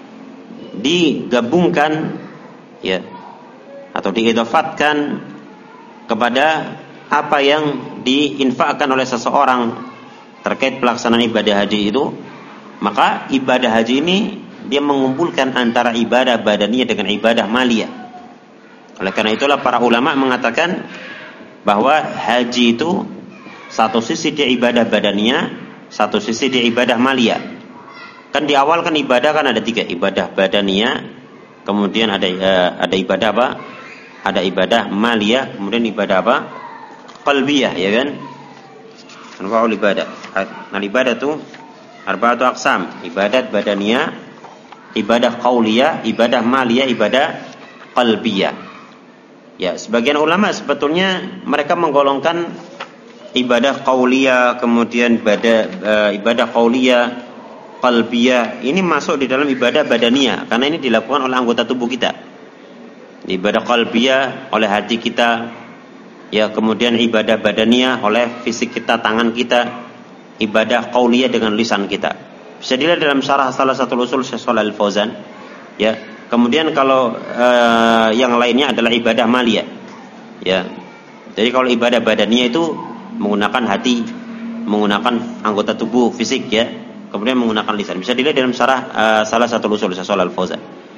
digabungkan, ya, atau diidhafatkan kepada apa yang diinfakkan oleh seseorang terkait pelaksanaan ibadah haji itu, maka ibadah haji ini dia mengumpulkan antara ibadah badaniyah dengan ibadah maliyah. Oleh karena itulah para ulama mengatakan bahwa haji itu satu sisi dia ibadah badaniyah, satu sisi dia ibadah maliyah. Kan di awal kan ibadah kan ada tiga, ibadah badaniyah, kemudian ada uh, ada ibadah apa? Ada ibadah maliyah, kemudian ibadah apa? Qalbiyah, ya kan? Anwa'ul ibadah. Nah, ibadah itu arba'atu aqsam, ibadat badaniyah, ibadah qauliyah, ibadah maliyah, ibadah qalbiyah. Ya, sebagian ulama sebetulnya mereka menggolongkan ibadah qauliyah, kemudian ibadah uh, ibadah qauliyah, qalbiyah ini masuk di dalam ibadah badaniyah, karena ini dilakukan oleh anggota tubuh kita. Ibadah qalbiyah oleh hati kita, ya, kemudian ibadah badaniyah oleh fisik kita, tangan kita, ibadah qauliyah dengan lisan kita. Bisa dilihat dalam syarah salah satu usul Syekh Shalal Al-Fauzan, ya. Kemudian kalau uh, yang lainnya adalah ibadah maliyah, ya. Jadi kalau ibadah badaniyah itu menggunakan hati, menggunakan anggota tubuh fisik, ya, kemudian menggunakan lisan. Bisa dilihat dalam syarah uh, salah satu usul Syekh Shalal Al-Fauzan.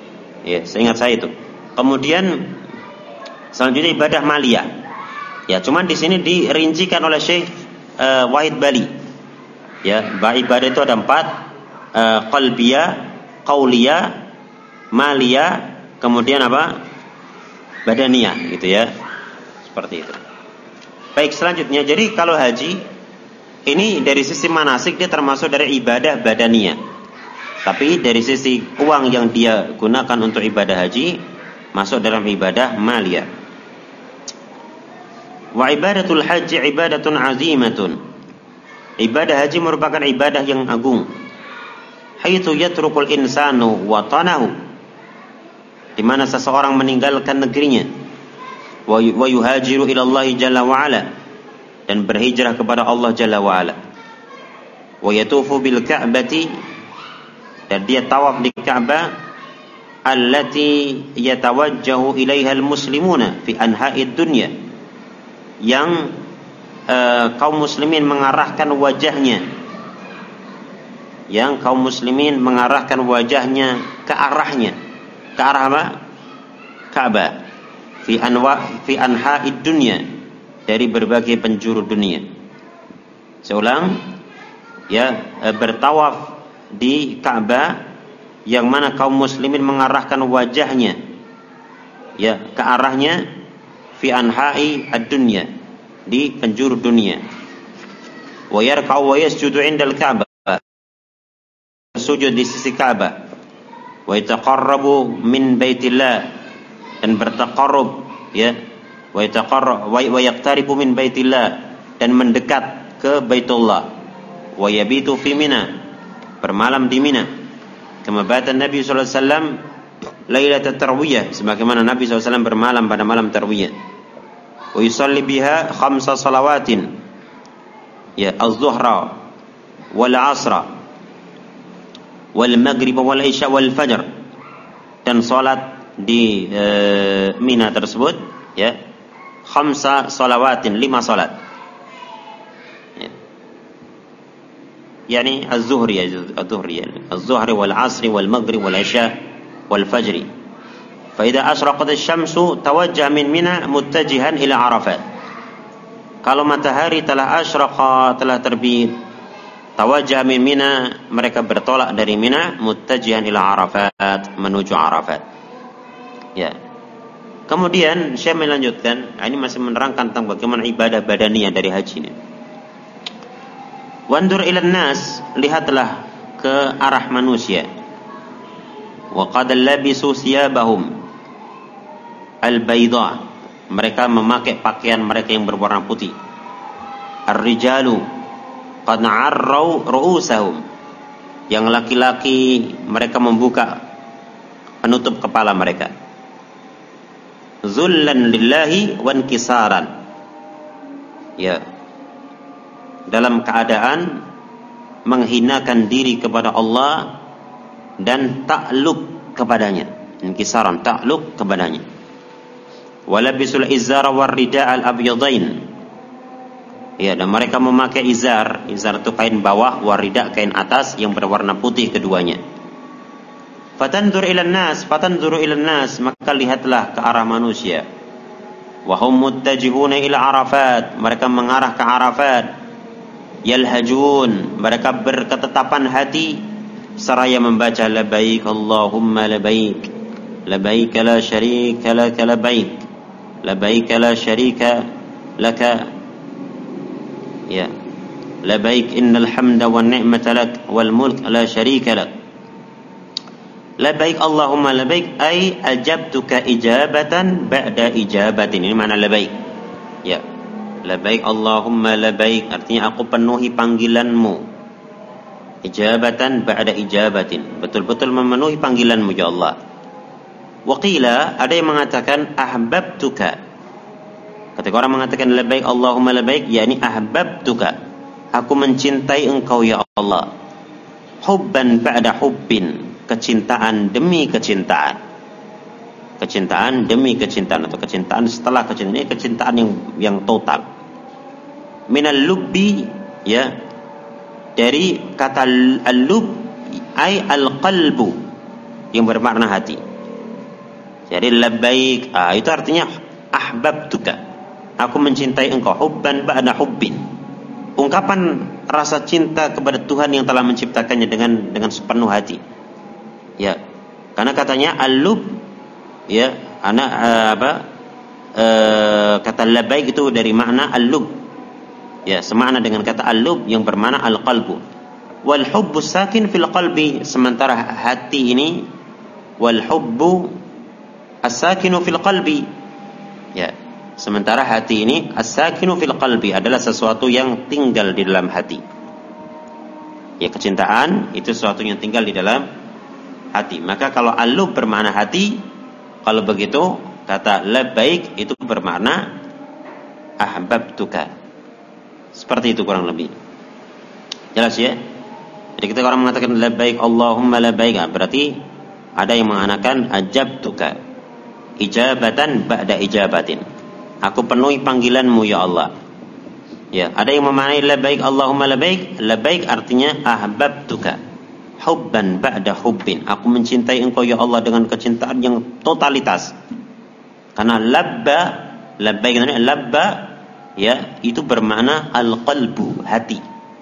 Ya, seingat saya itu. Kemudian selanjutnya ibadah maliyah. Ya, cuman di sini dirincikan oleh Syekh uh, Wahid Bali. Ya, ibadah itu ada empat, uh, qalbiyah, qauliyah, maliyah, kemudian apa? Badaniyah, gitu ya. Seperti itu. Baik, selanjutnya, jadi kalau haji ini dari sisi manasik dia termasuk dari ibadah badaniyah. Tapi dari sisi uang yang dia gunakan untuk ibadah haji masuk dalam ibadah maliyah. Wa ibadatul haji ibadatun azimatun. Ibadah haji merupakan ibadah yang agung. Haitsu yatrukul insanu watanahu. Di mana seseorang meninggalkan negerinya. Wa yuhajiru ila Allah jalla wa ala, dan berhijrah kepada Allah jalla wa ala. Wa yatufu bil ka'bati, dan dia tawaf di Ka'bah, allati yatawajjahu ilaiha al-muslimuna fi anha'id dunya, yang uh, kaum muslimin mengarahkan wajahnya, yang kaum muslimin mengarahkan wajahnya ke arahnya, ke arah apa? Ka'bah, fi anwa fi anha'id dunya, dari berbagai penjuru dunia. Seulang, ya, uh, bertawaf di Ka'bah, yang mana kaum muslimin mengarahkan wajahnya, ya, ke arahnya, fi anha'i ad-dunya, di penjuru dunia. Wa yarka'u wa yasjudu 'indal Ka'bah, sujud di sisi Ka'bah. Wa yataqarrabu min baitillah, dan bertaqarrub, ya, wa yataqarrab wa yaqtaribu min baitillah, dan mendekat ke Baitullah. Wa yabitu fi Mina, bermalam di Mina. Kama bata Nabi sallallahu alaihi wasallam lailatul tarwiyah, sebagaimana Nabi sallallahu alaihi wasallam bermalam pada malam tarwiyah. Wa yusalli biha khamsa salawatin, ya, az-zuhra wal 'asra wal maghrib wal isya wal fajr, dan salat di e, Mina tersebut, ya, khamsa salawatin, lima salat. يعني الظهر الظهر يعني الظهر والعصر والمغرب والعشاء والفجر. فإذا أشرقت الشمس توجه من منى متجها إلى عرفات. Kalau matahari telah asyraq, telah terbit, tawajjah min Mina, mereka bertolak dari Mina, muttajihan ila Arafat, menuju Arafat. Ya. Kemudian saya melanjutkan, ini masih menerangkan tentang bagaimana ibadah badaniyah dari haji ini. Wandur ilan nas, lihatlah ke arah manusia. Wa qad labisu thiyabahum al-bayda, mereka memakai pakaian mereka yang berwarna putih. Ar-rijalu qad na'arrau ru'usahum, yang laki-laki mereka membuka penutup kepala mereka. Zullan lillahi wa inkisaran, ya, dalam keadaan menghinakan diri kepada Allah dan takluk kepadanya. Inkisaran, takluk kepadanya. Walabisul izara war rida al abyadain, ya, dan mereka memakai izar. Izar itu kain bawah, war rida kain atas yang berwarna putih keduanya. Fatanzur ilan nas, fatanzuru ilan nas, maka lihatlah ke arah manusia. Wa hum muttajihuna ila Arafat, mereka mengarah ke Arafat. Yalhajun, mereka berketetapan hati seraya membaca labaik Allahumma labaik, labaik la syarika laka labaik, labaik la syarika laka, ya, labaik innal hamda wan ni'mata lak wal mulk la syarika lak. Labaik Allahumma labaik ay ajabtuka ijabatan ba'da ijabatin. Ini makna labaik, ya. Labaik Allahumma labaik, artinya aku penuhi panggilanmu. Ijabatan ba'da ijabatin, betul-betul memenuhi panggilanmu ya Allah. Waqila, ada yang mengatakan ahbabtuka. Ketika orang mengatakan labaik Allahumma labaik, yakni ahbabtuka, aku mencintai engkau ya Allah. Hubban ba'da hubbin, kecintaan demi kecintaan. Kecintaan demi kecintaan, atau kecintaan setelah kecintaan. Ini kecintaan yang yang total. Minal lubbi, ya, dari kata al-lub ay al-qalbu, yang bermakna hati. Jadi labbaik, ah, itu artinya ahbabtuka, aku mencintai engkau, hubban ba'da hubbin. Ungkapan rasa cinta kepada Tuhan yang telah menciptakannya dengan dengan sepenuh hati. Ya. Karena katanya al-lub, ya, anak uh, apa? Uh, kata labbaik itu dari makna al-lub. Ya, semakna dengan kata al-lub yang bermakna al-qalbu. Wal hubbu sakin fil qalbi, sementara hati ini wal hubbu as-sakinu fil qalbi. Ya, sementara hati ini as-sakinu fil qalbi adalah sesuatu yang tinggal di dalam hati. Ya, kecintaan itu sesuatu yang tinggal di dalam hati. Maka kalau al-lub bermakna hati, kalau begitu kata labbaik itu bermakna ahbabtuka. Seperti itu kurang lebih. Jelas ya? Jadi ketika orang mengatakan labbaik Allahumma labbaik, berarti ada yang mengatakan ajabtuka, ijabatan ba'da ijabatin. Aku penuhi panggilanmu ya Allah. Ya, ada yang memaknai labbaik Allahumma labbaik. Labbaik artinya ahbabtuka, hubban ba'da hubbin. Aku mencintai engkau ya Allah dengan kecintaan yang totalitas. Karena labba, labbaik artinya labba, ya, itu bermakna al-qalbu, hati.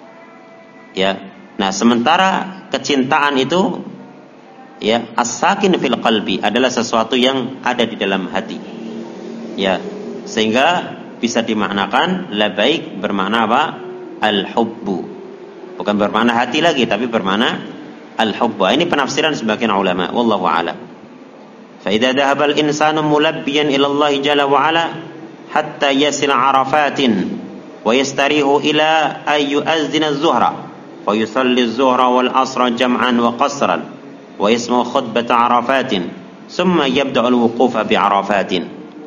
Ya. Nah, sementara kecintaan itu, ya, as-sakin fil qalbi adalah sesuatu yang ada di dalam hati. Ya, sehingga bisa dimaknakan labbaik bermakna apa? Al-hubbu. Bukan bermakna hati lagi, tapi bermakna al-hubbu. Ini penafsiran sebagian ulama, wallahu a'lam. Fa idza dhahaba al-insanu mulabbiyan ila Allah jalla wa ala hatta yasil arafatin wa yastarihu ila ay yu'azzina az-zuhra wa yusalli az-zuhra wal asra jam'an wa qasran wa ismu khutbah arafatin thumma yabda'u al-wuqufa bi arafatin.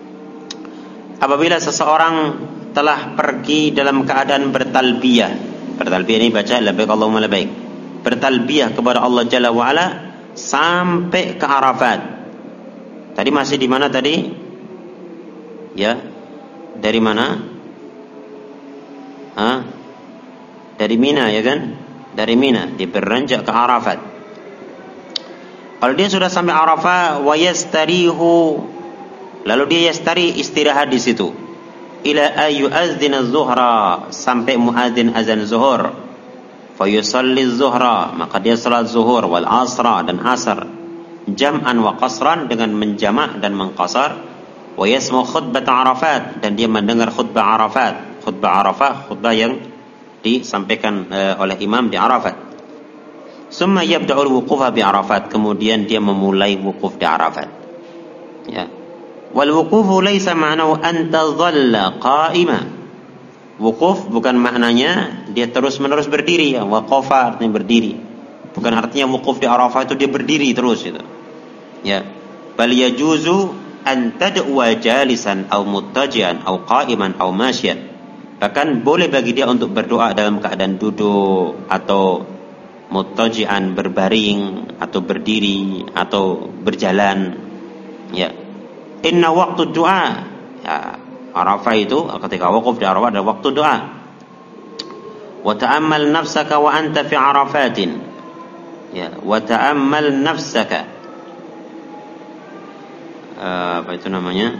Apabila seseorang telah pergi dalam keadaan bertalbiyah, bertalbiyah ini baca labbaik Allahumma labbaik, bertalbiyah kepada Allah Jalla wa Ala sampai ke Arafat. Tadi masih di mana tadi? Ya, dari mana? Hah? Dari Mina, ya kan? Dari Mina, dia beranjak ke Arafat. Kalau dia sudah sampai Arafah, wa yastarihu, lalu dia yastari, istirahat di situ. Ila ayu azdina zuhra, sampai muadzin azan zuhur. Fa yusalli zuhra, maka dia salat zuhur, wal asra, dan asar. Jam'an wa qasran, dengan menjamak dan mengqasar. Wa yasmu khutbah Arafat, dan dia mendengar khutbah Arafat. Khutbah Arafah, khutbah yang disampaikan uh, oleh imam di Arafat. Summa yabda'ul wuqufa bi Arafat, kemudian dia memulai wukuf di Arafat. Ya. Wal wuqufu laisa ma'nahu an tadhalla qa'ima. Wukuf bukan maknanya dia terus-menerus berdiri, ya. Waqafa artinya berdiri. Bukan artinya wukuf di Arafah itu dia berdiri terus itu. Ya. Bal yajuzu an tad'wa jalisan aw muttaji'an aw qa'iman aw masyian. Bahkan boleh bagi dia untuk berdoa dalam keadaan duduk atau muttaji'an, berbaring atau berdiri atau berjalan. Ya. Inna waktu doa, ya, Arafah itu ketika wukuf di Arafah adalah waktu doa. Wa ta'ammal nafsaka wa anta fi Arafatin. Ya, wa ta'ammal nafsaka. Uh, apa itu namanya?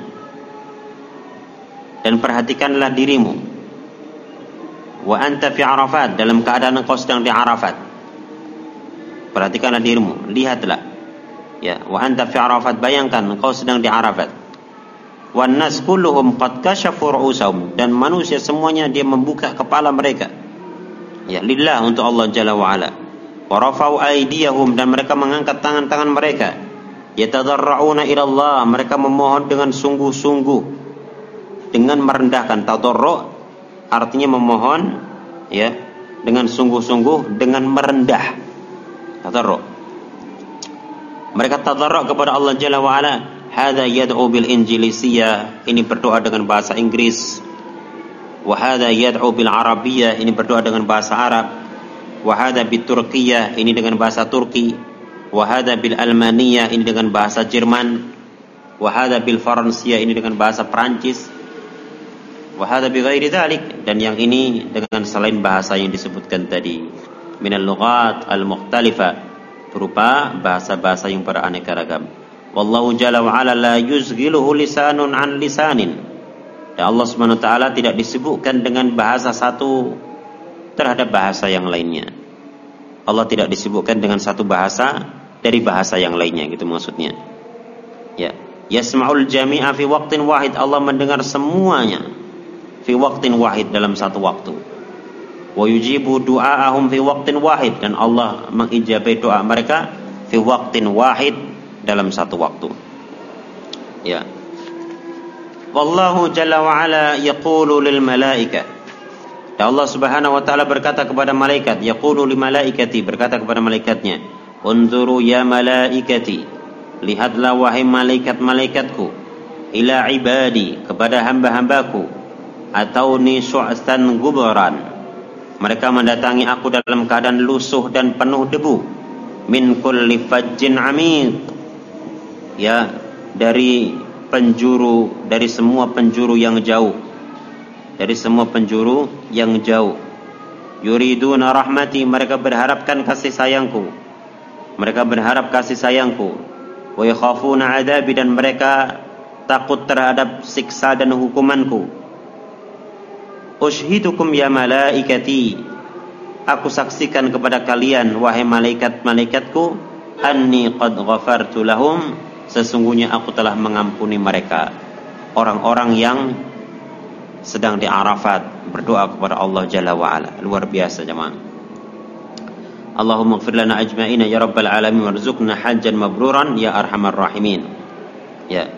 Dan perhatikanlah dirimu. Wa anta fi Arafat, dalam keadaan engkau sedang di Arafat. Perhatikanlah dirimu, lihatlah. Ya, wa anta fi Arafat, bayangkan engkau sedang di Arafat. Wan nas kulluhum qad kashafu ru'usahum, dan manusia semuanya dia membuka kepala mereka. Ya, lillah, untuk Allah Jalla wa Ala. Wa rafa'u aydiyahum, dan mereka mengangkat tangan-tangan mereka. Yatadarra'una ila Allah, mereka memohon dengan sungguh-sungguh, dengan merendahkan. Tadarru' artinya memohon, ya, dengan sungguh-sungguh, dengan merendah. Tadarru'. Mereka tadarru' kepada Allah Jalla wa Ala. Hadza yad'u bil injilisiyah, ini berdoa dengan bahasa Inggris. Wa hadza yad'u bil arabiyyah, ini berdoa dengan bahasa Arab. Wa hadza bit turkiyah, ini dengan bahasa Turki. Wa hadza bil almaniyah, ini dengan bahasa Jerman. Wa hadza bil faransiyah, ini dengan bahasa Perancis. Wa hadza bi ghairi dzalik, dan yang ini dengan selain bahasa yang disebutkan tadi, minal lughat al-mukhtalifah, berupa bahasa-bahasa yang beraneka ragam. Wallahu jalla wa ala la yuzghiluhu lisanun an lisanin. Dan Allah Subhanahu wa taala tidak disibukkan dengan bahasa satu terhadap bahasa yang lainnya. Allah tidak disibukkan dengan satu bahasa dari bahasa yang lainnya, gitu maksudnya. Ya, yasma'ul jami'a fi waqtin wahid. Allah mendengar semuanya fi waqtin wahid, dalam satu waktu. Wa yujibu du'aahum fi waqtin wahid, dan Allah mengijabai doa mereka fi waqtin wahid, dalam satu waktu. Ya. Wallahu jalla wa ala yaqulu lil malaika. Dan Allah Subhanahu wa taala berkata kepada malaikat, yaqulu lil malaikati, berkata kepada malaikatnya, unzuru ya malaikati, lihatlah wahai malaikat-malaikatku, ila ibadi, kepada hamba-hambaku, atauni su'atan gubaran, mereka mendatangi aku dalam keadaan lusuh dan penuh debu, min kulli fajjin amid, ya, dari penjuru, dari semua penjuru yang jauh, dari semua penjuru yang jauh. Yuriduna rahmati, mereka berharapkan kasih sayangku, mereka berharap kasih sayangku. Wa yakhafuna adabi, dan mereka takut terhadap siksa dan hukumanku. Ushhidukum ya malaikati, aku saksikan kepada kalian wahai malaikat-malaikatku, anni qad ghafartu lahum, sesungguhnya aku telah mengampuni mereka. Orang-orang yang sedang di Arafat berdoa kepada Allah Jalla wa Ala. Luar biasa jemaah. Allahumma ighfir lana ajma'ina ya rabbal alamin warzuqna hajjan mabruran ya arhamar rahimin. Ya.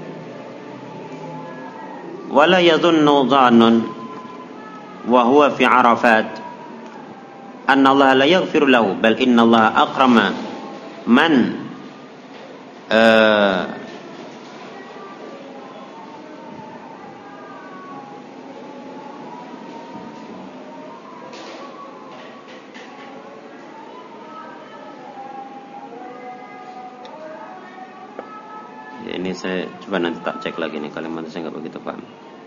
Wala yadhunnu dhannun wa huwa fi Arafat anna Allah la yaghfir lahu, bal inna Allah akrama man Uh, ya, ini saya coba nanti tak cek lagi nih kalimat, saya nggak begitu paham.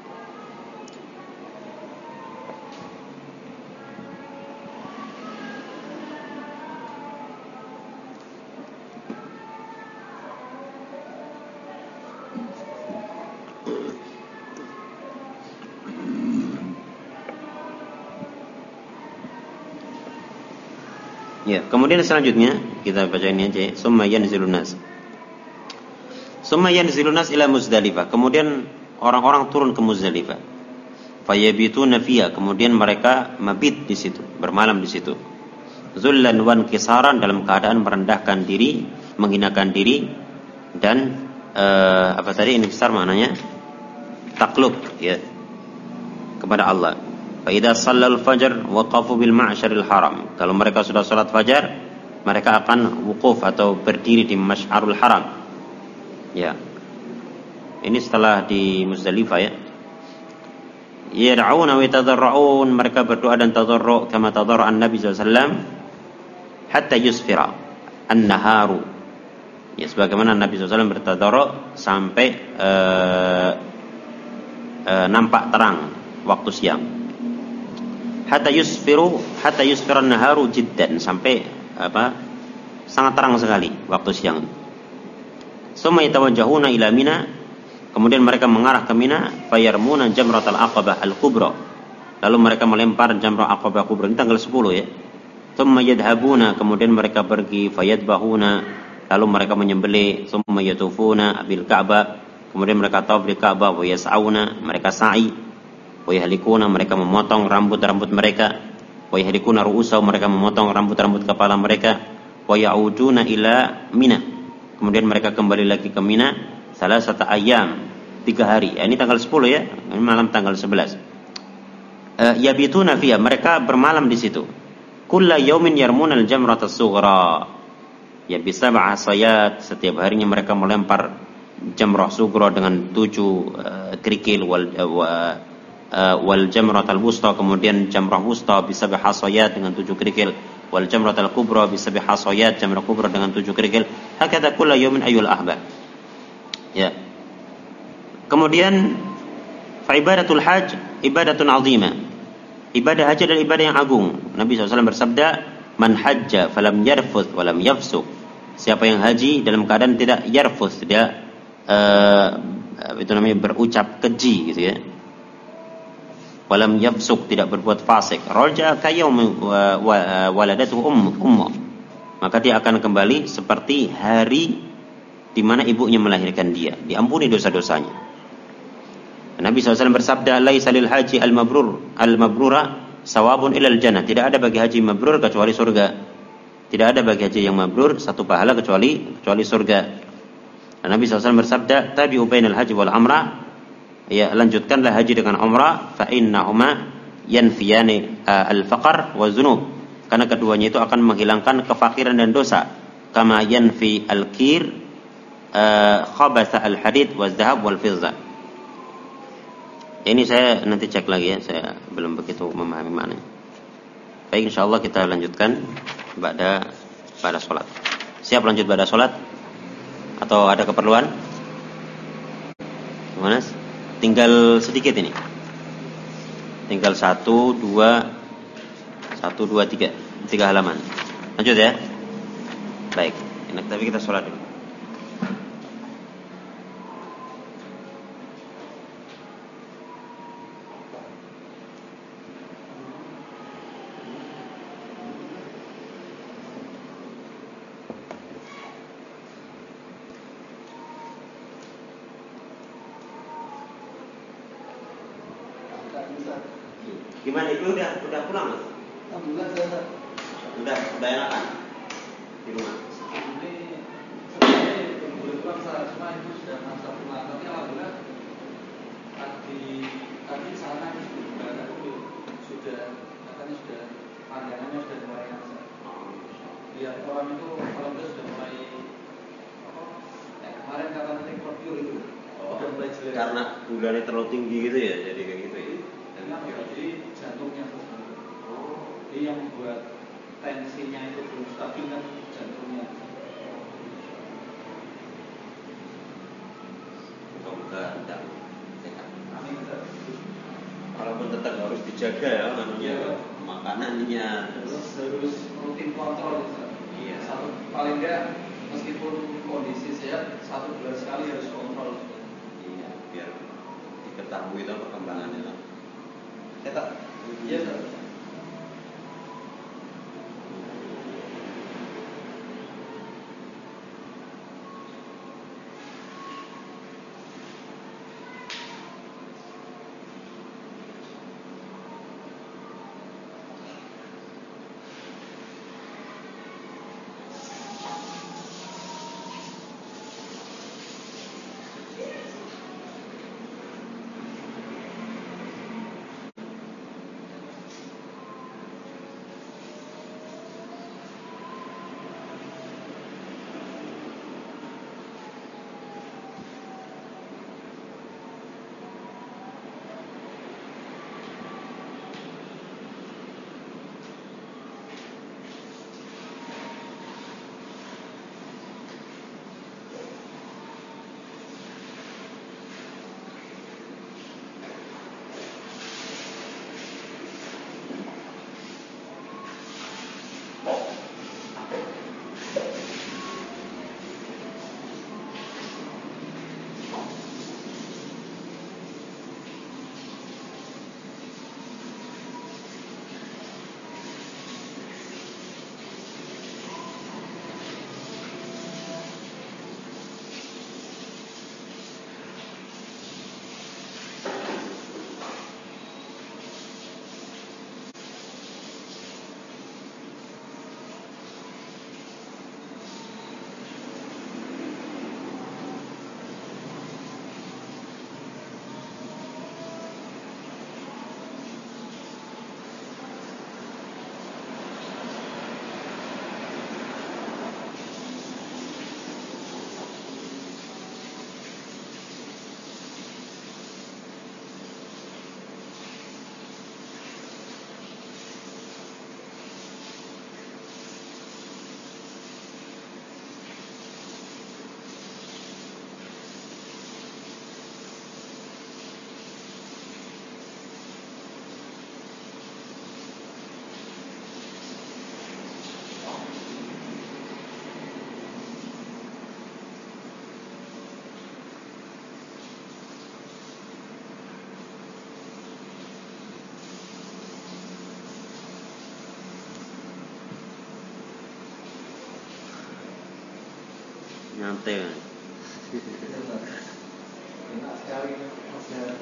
Ya, kemudian selanjutnya kita baca ini aja. Summa yanzilun nas. Summa yanzilun nas ila Muzdalifah. Kemudian orang-orang turun ke Muzdalifah. Fayabituna fiha, kemudian mereka mabit di situ, bermalam di situ. Zullan wan kisaran, dalam keadaan merendahkan diri, menghinakan diri, dan uh, apa tadi ini besar maknanya? Takluk, ya, kepada Allah. Fa idza shallal fajr waqafu bil ma'syaril haram. Kalau mereka sudah salat fajar, mereka akan wukuf atau berdiri di Masy'arul Haram. Ya. Ini setelah di Muzdalifah, ya. Yad'una wa yatadarra'un, mereka berdoa dan tadarru' kama tadarra an-nabi sallallahu alaihi wasallam hatta yusfira an-naharu. Ya, sebagaimana Nabi sallallahu alaihi wasallam bertadarru' sampai uh, uh, nampak terang waktu siang. Hatta yusfiru hatta yusfiran naharu jiddan, sampai apa, sangat terang sekali waktu siang. Summa yatawajjahuna ila Mina, kemudian mereka mengarah ke Mina. Fayarmuna jamratal aqabah al-kubra, lalu mereka melempar jamrah aqabah kubra, ini tanggal sepuluh, ya. Summa yadhabuna, kemudian mereka pergi. Fayadbahuna, lalu mereka menyembelih. Summa yatufuna bil Ka'bah, kemudian mereka tawaf di Ka'bah. Wa yas'auna, mereka sa'i. Wa yahlikuna, mereka memotong rambut-rambut mereka. Wa yahlikuna ru'usahum, mereka memotong rambut-rambut kepala mereka. Wa ya'uduna ila Mina, kemudian mereka kembali lagi ke Mina. Salasata ayyam, tiga hari. Ya, ini tanggal sepuluh, ya. Ini malam tanggal sebelas. Uh, yabituna fiha, mereka bermalam di situ. Kulla yaumin yarmuna al-jamrata as-sughra. Ya, bisa bahasayat, setiap harinya mereka melempar jamrah sughra dengan tujuh uh, kerikil. Wal uh, Uh, wal jamratul wusta, kemudian jamrah wusta bisa bihasayat dengan tujuh kerikil. Wal jamratul kubra bisa bihasayat, jamrah kubra dengan tujuh kerikil. Hakadha kullu yawmin ayyul ahbab. Ya. Kemudian fa ibadatul hajj ibadatun 'azimah. Ibadah haji adalah ibadah yang agung. Nabi sallallahu alaihi wasallam bersabda, "Man hajja falam yarfuth walam yafsuq." Siapa yang haji dalam keadaan tidak yarfus, tidak uh, itu namanya berucap keji gitu ya. Walam yafsuk, tidak berbuat fasik. Raja kayaum waladatu um ummu. Maka dia akan kembali seperti hari di mana ibunya melahirkan dia, diampuni dosa-dosanya. Nabi shallallahu alaihi wasallam bersabda, "Laisa lil haji al-mabrur al-mabrura sawabun ilal jannah." Tidak ada bagi haji mabrur kecuali surga. Tidak ada bagi haji yang mabrur satu pahala kecuali kecuali surga. Dan Nabi shallallahu alaihi wasallam bersabda, "Tabi'u bainal haji wal umrah." Ya, lanjutkanlah haji dengan umrah, fa innahuma yanfiyani al-faqr wa dzunub. Karena keduanya itu akan menghilangkan kefakiran dan dosa. Kama yanfi al-kir khabatha al-hadid wa dzahab wal fidda. Ini saya nanti cek lagi ya, saya belum begitu memahami maknanya. Baik, insyaallah kita lanjutkan pada pada salat. Siap lanjut pada salat? Atau ada keperluan? Gimana? Tinggal sedikit ini. Tinggal satu, dua, satu, dua, tiga, tiga halaman. Lanjut ya. Baik, enak, tapi kita salat dulu. Gimana itu udah udah pulang mas? Alhamdulillah sudah. Udah udah enakan di rumah. Ini sebenarnya boleh pulang saat cuma itu sudah masa pulang. Tapi alhamdulillah tadi tadi sana sudah sudah katanya sudah pandangannya sudah mulai ngasih. Lihat orang itu alhamdulillah sudah mulai apa? Eh, kemarin kata nanti review itu. Oh, sudah mulai jelek. Karena gulanya terlalu tinggi gitu ya, jadi kayak gitu ya. Jadi jantungnya terganggu. Oh. Jadi yang membuat tensinya itu belum stabil kan jantungnya. Semoga tidak sehat. Amin. Walaupun tetap harus dijaga ya, namanya ya. Makanannya terus harus rutin kontrol. Iya. Satu paling enggak meskipun kondisi sehat satu bulan sekali harus kontrol. Iya, biar diketahui itu perkembangannya. Ya tak? Iya tak? Nyantai. Enak sekali masyarakat.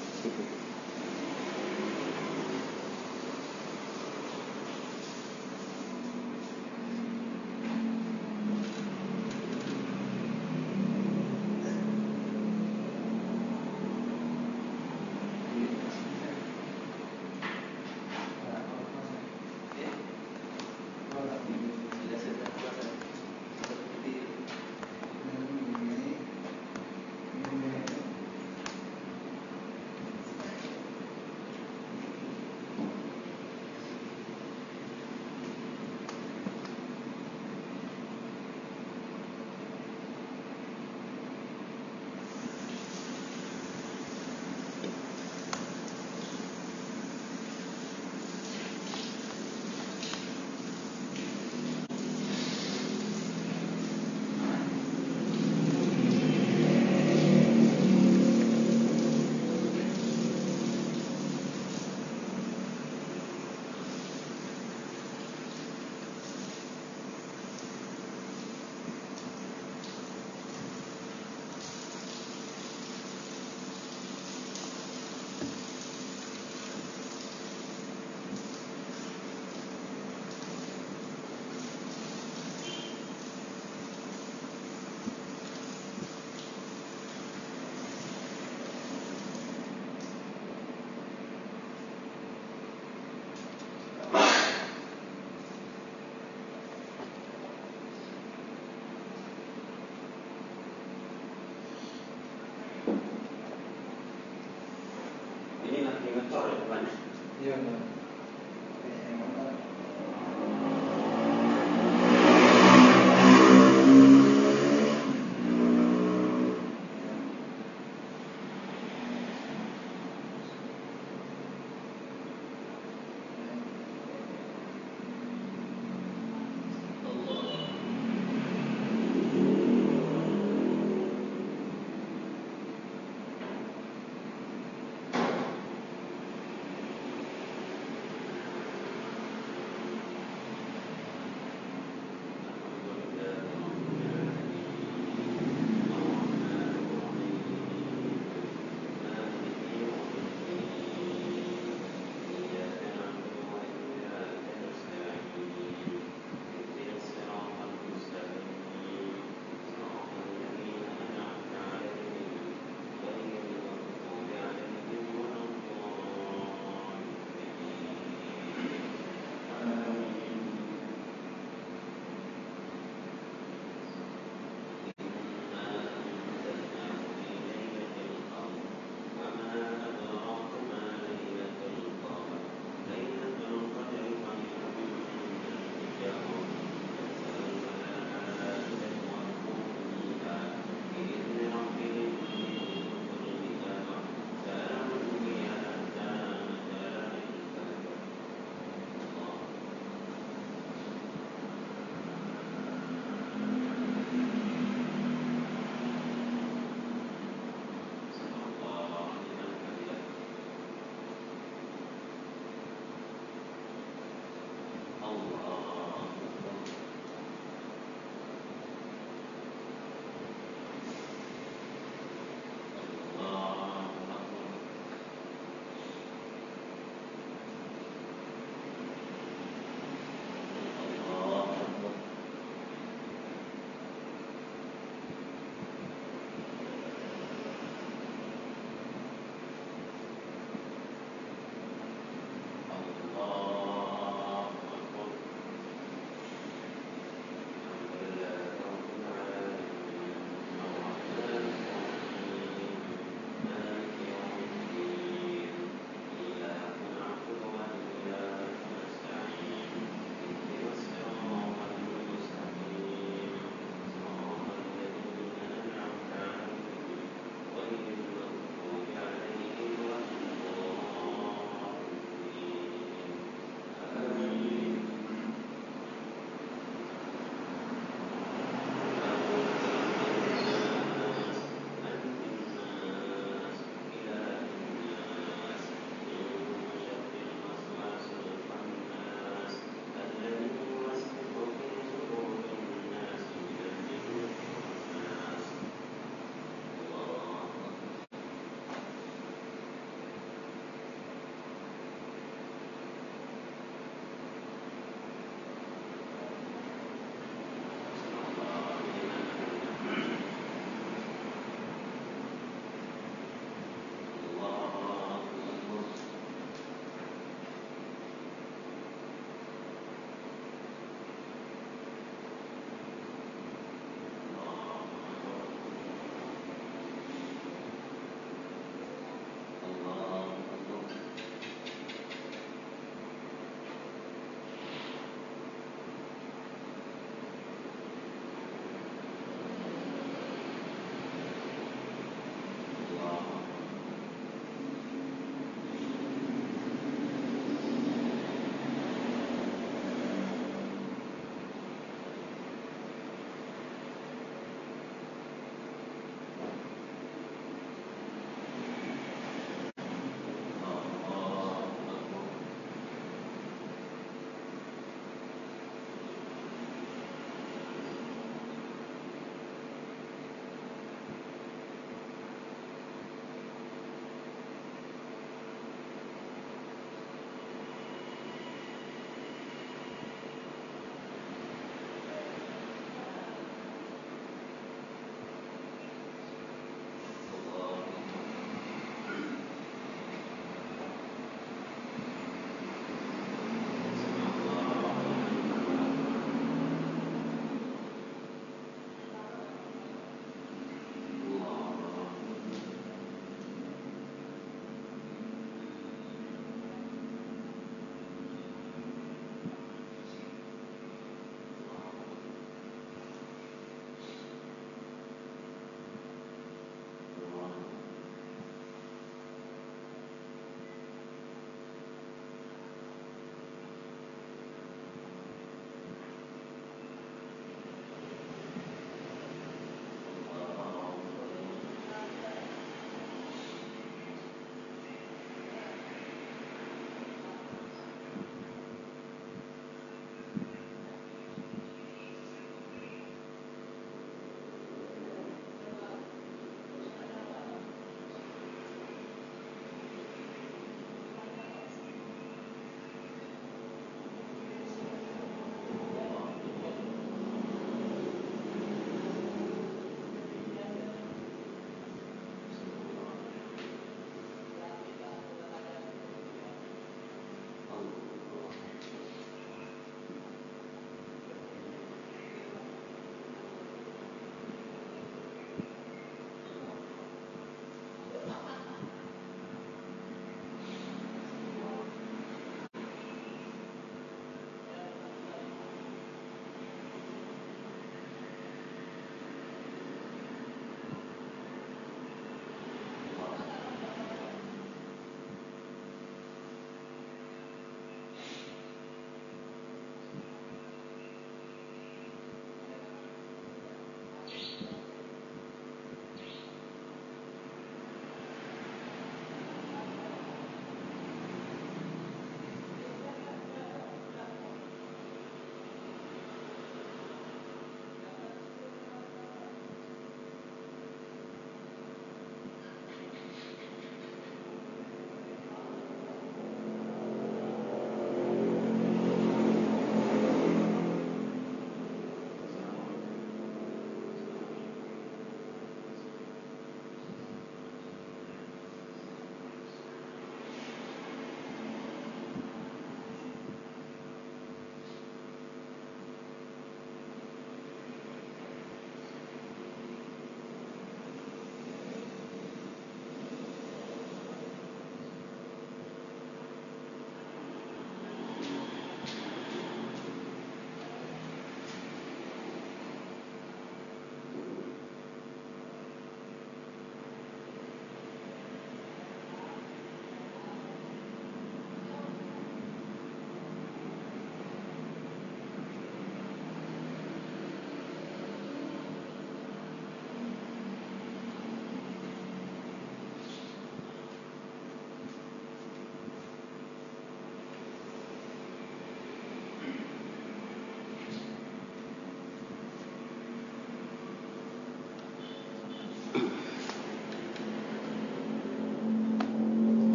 Ini nanti ngecor ya Pak? Iya, Pak.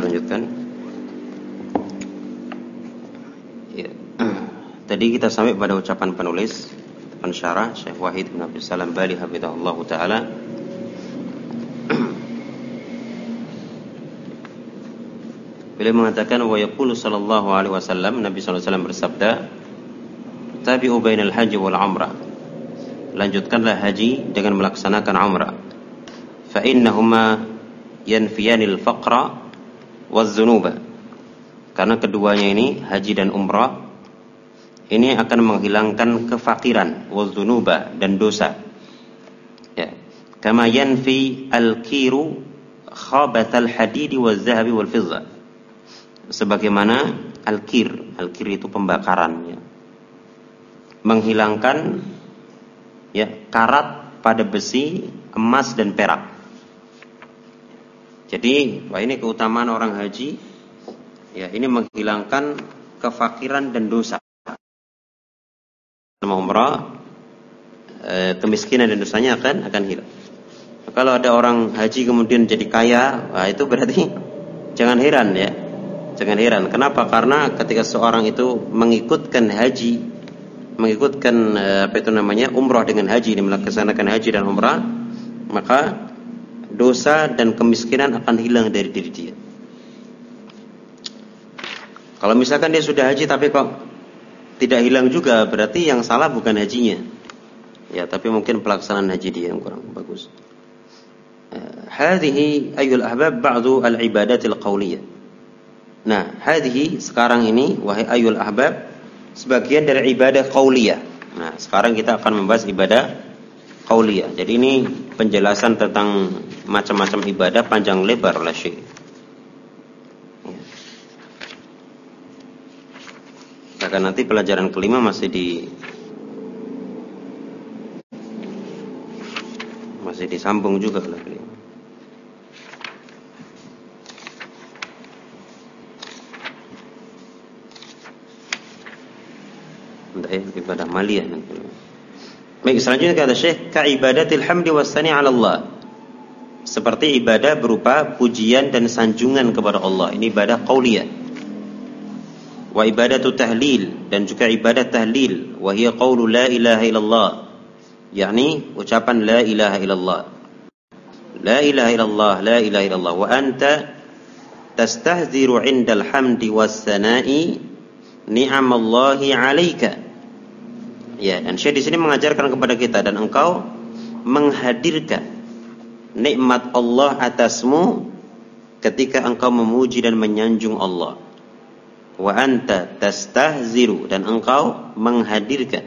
lanjutkan. Ya. Tadi kita sampai pada ucapan penulis pensyarah Syekh Wahid bin Abdul Salam Bali hafizahullah taala. Beliau mengatakan wa yaqulu sallallahu alaihi wasallam, Nabi sallallahu alaihi wasallam bersabda, tabi'u bainal haji wal umrah. Lanjutkanlah haji dengan melaksanakan umrah. Fa innahuma yanfiyanil faqra waz dzunuba. Karena keduanya ini, haji dan umrah, ini akan menghilangkan kefakiran, waz dzunuba, dan dosa. Ya. Kama yanfi al-kiru khabatal hadidi waz zahabi wal fidda. Sebagaimana al-kir, al-kir itu pembakaran, ya. Menghilangkan ya karat pada besi, emas dan perak. Jadi, wah ini keutamaan orang haji. Ya, ini menghilangkan kefakiran dan dosa. Sama umrah, e, kemiskinan dan dosanya akan akan hilang. Kalau ada orang haji kemudian jadi kaya, wah itu berarti jangan heran ya. Jangan heran. Kenapa? Karena ketika seorang itu mengikutkan haji, mengikutkan apa itu namanya umrah dengan haji, melaksanakan haji dan umrah, maka dosa dan kemiskinan akan hilang dari diri dia. Kalau misalkan dia sudah haji tapi kok tidak hilang juga, berarti yang salah bukan hajinya. Ya, tapi mungkin pelaksanaan haji dia yang kurang bagus. Hadhihi ayyul ahbab ba'du al-ibadatil qawliyah. Nah, hadhihi sekarang ini wahai ayyul ahbab, sebagian dari ibadah qauliyah. Nah, sekarang kita akan membahas ibadah qauliyah. Jadi ini penjelasan tentang macam-macam ibadah panjang lebar lah Syekh. Ya. Bahkan nanti pelajaran kelima masih di masih disambung juga lah kelima. Eh, ibadah maliyah nanti. Baik, selanjutnya kata Syekh, ka ibadatil hamdi was sani 'ala Allah. Seperti ibadah berupa pujian dan sanjungan kepada Allah. Ini ibadah qauliyah. Wa ibadatu tahlil, dan juga ibadah tahlil, wa hiya qaulu la ilaha illallah. yakni ucapan la ilaha illallah. La ilaha illallah, la ilaha illallah. Wa anta tastahziru 'indal hamdi was sana'i ni'amallahi 'alaika. Ya, dan Syekh di sini mengajarkan kepada kita, dan engkau menghadirkan nikmat Allah atasmu ketika engkau memuji dan menyanjung Allah. Wa anta tastahziru, dan engkau menghadirkan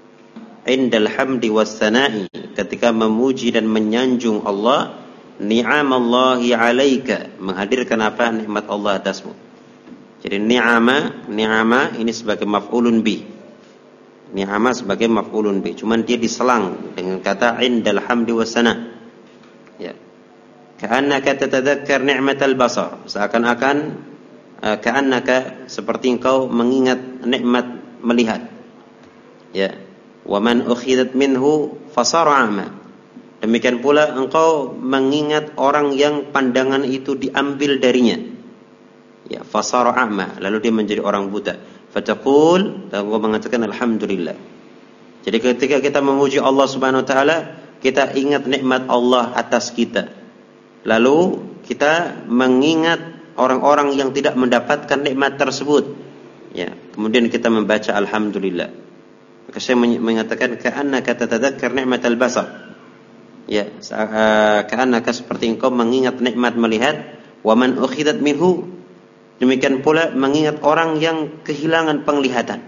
indal hamdi was sana'i, ketika memuji dan menyanjung Allah, ni'amallahi 'alaika, menghadirkan apa? Nikmat Allah atasmu. Jadi ni'ama, ni'ama ini sebagai maf'ulun bih. Ni'ama sebagai maf'ulun bih, cuman dia diselang dengan kata indal hamdi wassana. Ya. Ka'annaka tatadzakkar ni'matal basar, seakan-akan uh, ka'annaka seperti engkau mengingat nikmat melihat. Ya. Wa man ukhidat minhu fasara a'ma. Demikian pula engkau mengingat orang yang pandangan itu diambil darinya. Ya, fasara a'ma, lalu dia menjadi orang buta. Fataqul, dan engkau mengatakan alhamdulillah. Jadi ketika kita memuji Allah Subhanahu wa taala, kita ingat nikmat Allah atas kita. Lalu kita mengingat orang-orang yang tidak mendapatkan nikmat tersebut. Ya, kemudian kita membaca alhamdulillah. Maka saya mengatakan ka'annaka tatadzakkar ni'matal basar. Ya, ka'annaka seperti engkau mengingat nikmat melihat, wa man ukhidat minhu, demikian pula mengingat orang yang kehilangan penglihatan.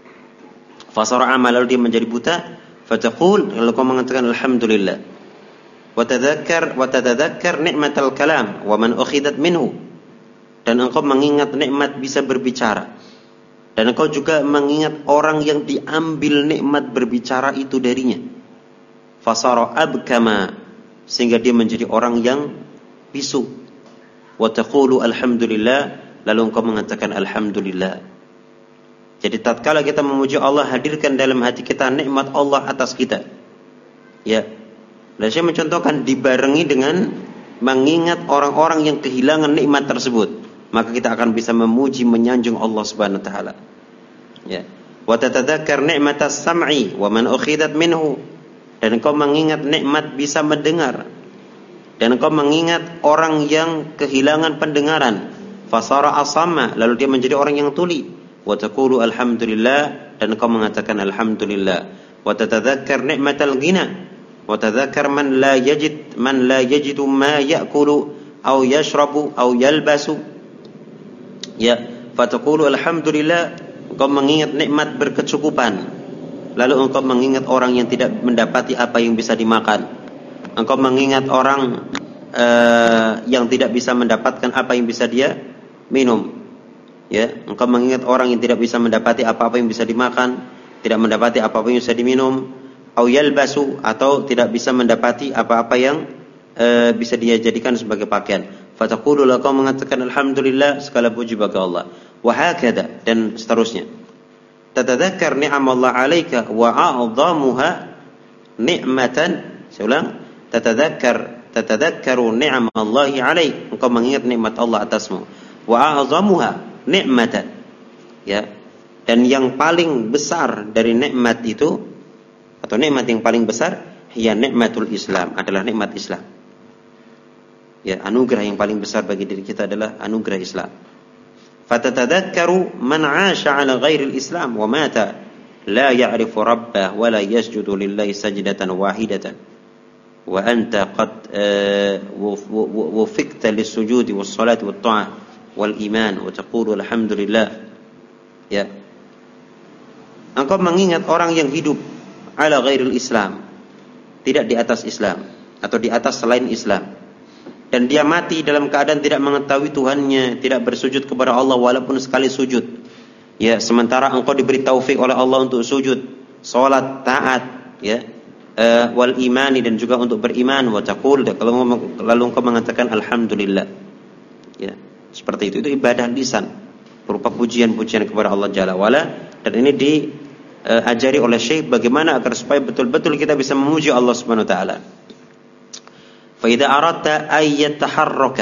Fasara amal, lalu dia menjadi buta. Fataqul, lalu kau mengatakan alhamdulillah. Wa tadzakkar wa tatadzakkar ni'matal kalam wa man ukhidat minhu, dan engkau mengingat nikmat bisa berbicara, dan engkau juga mengingat orang yang diambil nikmat berbicara itu darinya. Fasara abkama, sehingga dia menjadi orang yang bisu. Wa taqulu alhamdulillah, lalu engkau mengatakan alhamdulillah. Jadi tatkala kita memuji Allah, hadirkan dalam hati kita nikmat Allah atas kita. Ya. Dan saya mencontohkan dibarengi dengan mengingat orang-orang yang kehilangan nikmat tersebut. maka kita akan bisa memuji menyanjung Allah Subhanahu wa taala. Ya. Wa tatadzakkar ni'matas sam'i wa man ukhidat minhu. Dan engkau mengingat nikmat bisa mendengar. Dan engkau mengingat orang yang kehilangan pendengaran. Fasara asamma, lalu dia menjadi orang yang tuli. Wa taqulu alhamdulillah, dan engkau mengatakan alhamdulillah. Wa tatadzakkar ni'matal ghina. Wa tadzakkar man la yajid man la yajidu ma ya'kulu aw yashrabu aw yalbasu. Ya, fataqulu alhamdulillah, engkau mengingat nikmat berkecukupan. Lalu engkau mengingat orang yang tidak mendapati apa yang bisa dimakan. Engkau mengingat orang uh, yang tidak bisa mendapatkan apa yang bisa dia minum. Ya, engkau mengingat orang yang tidak bisa mendapati apa-apa yang bisa dimakan, tidak mendapati apa-apa yang bisa diminum, au yalbasu, atau tidak bisa mendapati apa-apa yang uh, bisa dia jadikan sebagai pakaian. Fataqulu, engkau mengatakan alhamdulillah, segala puji bagi Allah. Wa hakadha, dan seterusnya. Tatadzakkar ni'amallah 'alaika wa a'dhamuha ni'matan. Saya ulang, tatadzakkar tatadzakkaru ni'amallahi 'alaik, engkau mengingat nikmat Allah atasmu. Wa a'dhamuha ni'matan, ya, dan yang paling besar dari nikmat itu, atau nikmat yang paling besar, ya nikmatul Islam, adalah nikmat Islam. Ya, anugerah yang paling besar bagi diri kita adalah anugerah Islam. Fatatadzakkaru man 'asha 'ala ghairil Islam wa mata la ya'rifu rabbah wa la yasjudu lillahi sajdatan wahidatan wa anta qad wufiqta lis-sujudi was-salati wat-ta'ah wal iman wa taqulu alhamdulillah. Ya. Engkau mengingat orang yang hidup 'ala ghairil Islam, tidak di atas Islam atau di atas selain Islam, dan dia mati dalam keadaan tidak mengetahui Tuhannya, tidak bersujud kepada Allah walaupun sekali sujud. Ya, sementara engkau diberi taufik oleh Allah untuk sujud, salat, taat, ya, uh, wal imani, dan juga untuk beriman. Wa taqul, lalu engkau mengatakan alhamdulillah. Ya, seperti itu. Itu ibadah lisan, berupa pujian-pujian kepada Allah Jalla wa'ala. Dan ini diajari uh, oleh Syekh bagaimana agar supaya betul-betul kita bisa memuji Allah Subhanahu wa taala. فإذا أردت أن يتحرك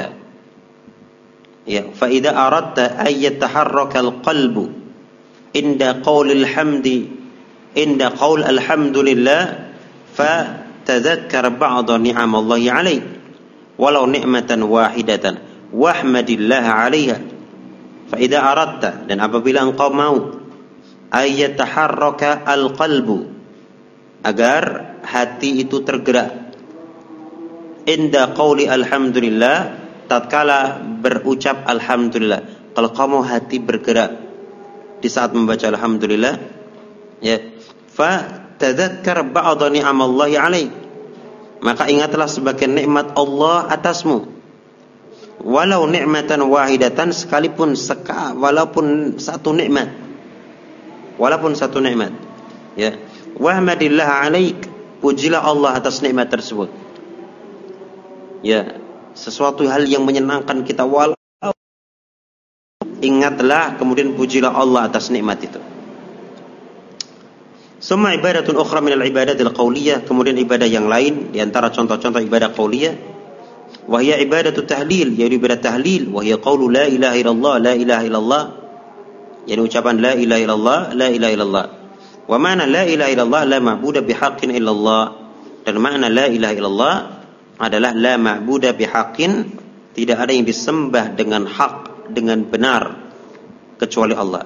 فإذا أردت أن يتحرك القلب عند قول الحمد عند قول الحمد لله فتذكر بعض نعم الله عليك ولو نعمة واحدة واحمد الله عليها. فإذا أردت, dan apabila engkau mau, أن يتحرك القلب, agar hati itu tergerak, inda qauli alhamdulillah, tatkala berucap alhamdulillah. Kalau kamu hati bergerak di saat membaca alhamdulillah, ya, fa tadzakkar ba'd ni'amallahi 'alaik, maka ingatlah sebagian nikmat Allah atasmu. Walau ni'matan wahidatan, sekalipun seka, walaupun satu nikmat. Walaupun satu nikmat. Ya. Wahmadillah 'alaik, pujilah Allah atas nikmat tersebut. Ya, sesuatu hal yang menyenangkan kita, walau ingatlah, kemudian pujilah Allah atas nikmat itu. Summa ibadatun ukhra minal ibadatil qauliyah, kemudian ibadah yang lain di antara contoh-contoh ibadah qauliyah, wa hiya ibadatu tahlil, yaitu ibadah tahlil, wa hiya qaulu la ilaha illallah la ilaha illallah, yaitu ucapan la ilaha illallah la ilaha illallah. Wa ma'na la ilaha illallah la ma'budu bihaqqin illallah, dan makna la ilaha illallah adalah la ma'budu bihaqqin, tidak ada yang disembah dengan hak, dengan benar, kecuali Allah.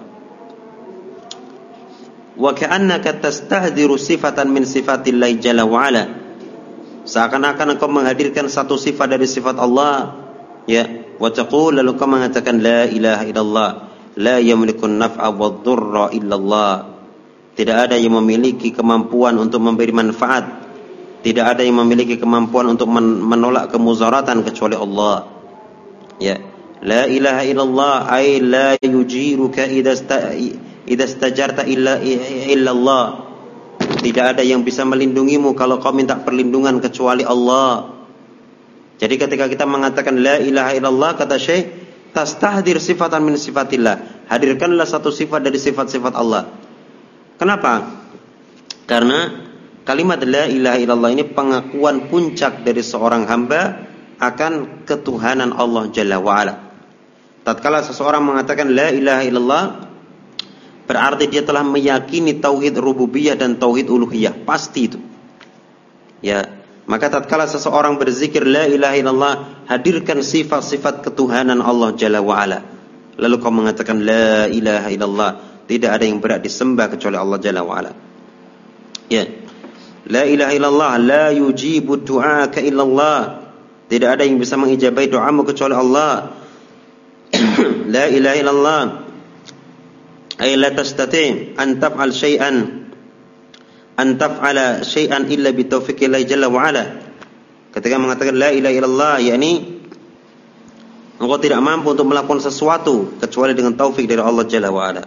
Wa ka'annaka tastahdiru sifatan min sifatillahi jalla wa ala, seakan-akan engkau menghadirkan satu sifat dari sifat Allah. Ya, wa taqul, lalu engkau mengatakan la ilaha illallah la yamliku an-naf'a wadh-dhurra illallah, tidak ada yang memiliki kemampuan untuk memberi manfaat, tidak ada yang memiliki kemampuan untuk menolak kemudaratan kecuali Allah. Ya, la ilaha illallah ay la yujiruka idza istajarta illa illallah, tidak ada yang bisa melindungimu kalau kau minta perlindungan kecuali Allah. Jadi ketika kita mengatakan la ilaha illallah, kata Syekh, tastahdir sifatan min sifatillah, hadirkanlah satu sifat dari sifat-sifat Allah. Kenapa? Karena kalimat la ilaha illallah ini pengakuan puncak dari seorang hamba akan ketuhanan Allah Jalla wa'ala. tatkala seseorang mengatakan la ilaha illallah, berarti dia telah meyakini tauhid rububiyah dan tauhid uluhiyah, pasti itu. Ya, maka tatkala seseorang berzikir la ilaha illallah, hadirkan sifat-sifat ketuhanan Allah Jalla wa Ala. Lalu kau mengatakan la ilaha illallah, tidak ada yang berhak disembah kecuali Allah Jalla wa Ala. Ya. La ilaha illallah, la yujibu du'aka illallah. Tidak ada yang bisa mengijabahi doamu kecuali Allah. La ilaha illallah, ay la tastati' an taf'al syai'an an taf'ala syai'an illa bi taufiqillah Jalla wa Ala. Ketika mengatakan la ilaha illallah, yakni engkau tidak mampu untuk melakukan sesuatu kecuali dengan taufik dari Allah Jalla wa Ala.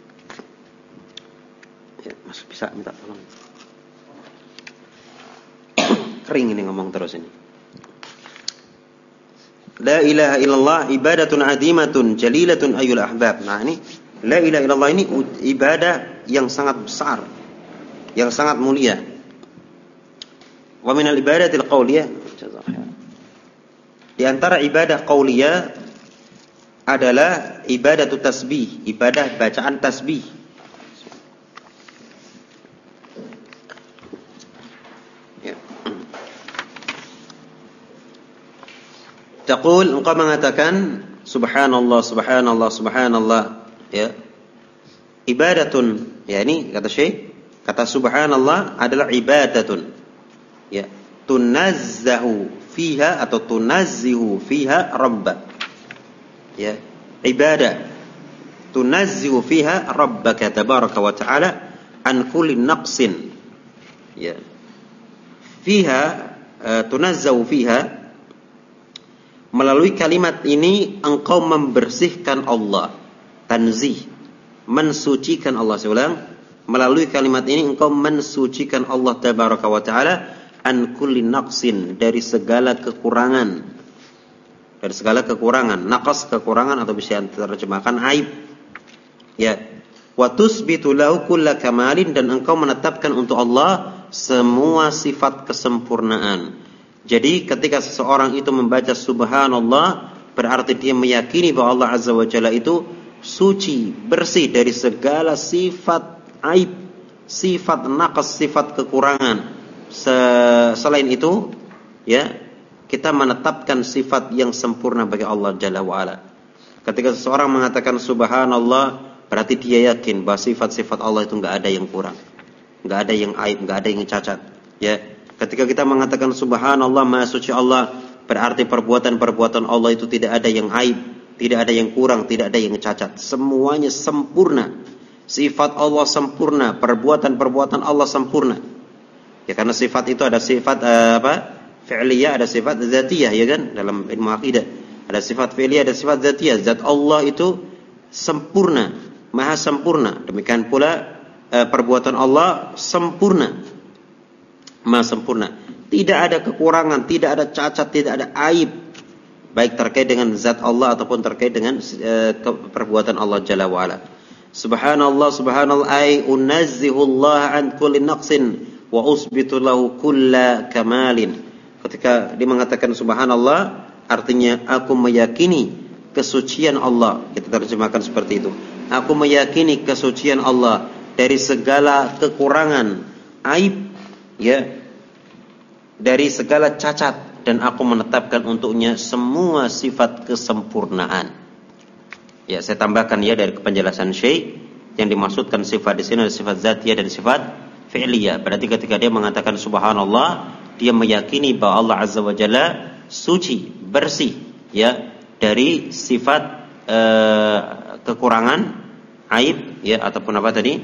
Ya, Mas bisa minta tolong. Kering ini ngomong terus ini. La ilaha illallah ibadatun adimatun jalilatun ayyul ahbab. Nah ini la ilaha illallah ini ibadah yang sangat besar, yang sangat mulia. Wa minal ibadatil qauliyah, di antara ibadah qauliyah adalah ibadatu tasbih, ibadah bacaan tasbih. Taqul, engkau mengatakan subhanallah, subhanallah, subhanallah, ya. Ibadatun, ya ini kata Syekh, kata subhanallah adalah ibadatun. Ya, tunazzahu fiha atau tunazzihu fiha rabba. Ya, ibadah tunazzihu fiha rabbaka tabaraka wa ta'ala an kulli naqsin. Ya. Fiha uh, tunazzahu fiha, melalui kalimat ini engkau membersihkan Allah, tanzih, mensucikan Allah. Saya ulang, melalui kalimat ini engkau mensucikan Allah tabaraka wa ta'ala an kulli naqsin, dari segala kekurangan, dari segala kekurangan. Naqas kekurangan atau bisa diterjemahkan aib. Ya, wa tusbitu lahu kulla kamalin, dan engkau menetapkan untuk Allah semua sifat kesempurnaan. Jadi ketika seseorang itu membaca subhanallah, berarti dia meyakini bahwa Allah Azza wa Jalla itu suci, bersih dari segala sifat aib, sifat naqas, sifat kekurangan. Selain itu, ya, kita menetapkan sifat yang sempurna bagi Allah Jalla wa Ala. Ketika seseorang mengatakan subhanallah, berarti dia yakin bahwa sifat-sifat Allah itu enggak ada yang kurang, enggak ada yang aib, enggak ada yang cacat, ya. Ketika kita mengatakan subhanallah, maha suci Allah, berarti perbuatan-perbuatan Allah itu tidak ada yang aib, tidak ada yang kurang, tidak ada yang cacat. Semuanya sempurna. Sifat Allah sempurna, perbuatan-perbuatan Allah sempurna. Ya, karena sifat itu ada sifat uh, apa? Fi'liyah, ada sifat dzatiyah, ya kan? Dalam ilmu akidah ada sifat fi'liyah, ada sifat dzatiyah. Zat Allah itu sempurna, maha sempurna. Demikian pula uh, perbuatan Allah sempurna, maha sempurna. Tidak ada kekurangan, tidak ada cacat, tidak ada aib, baik terkait dengan zat Allah ataupun terkait dengan uh, perbuatan Allah Jalla wa Ala. Subhanallah, subhanallah ay unazzihullah an kulli naqsin wa usbitu lahu kulla kamalin. Ketika dia mengatakan subhanallah, artinya aku meyakini kesucian Allah. Kita terjemahkan seperti itu. Aku meyakini kesucian Allah dari segala kekurangan, aib, ya, dari segala cacat, dan aku menetapkan untuknya semua sifat kesempurnaan. Ya, saya tambahkan ya dari penjelasan Syekh, yang dimaksudkan sifat di sini adalah sifat zatiyah dan sifat fi'liyah. Berarti ketika dia mengatakan subhanallah, dia meyakini bahwa Allah Azza wa Jalla suci, bersih, ya, dari sifat uh, kekurangan, aib, ya, ataupun apa tadi,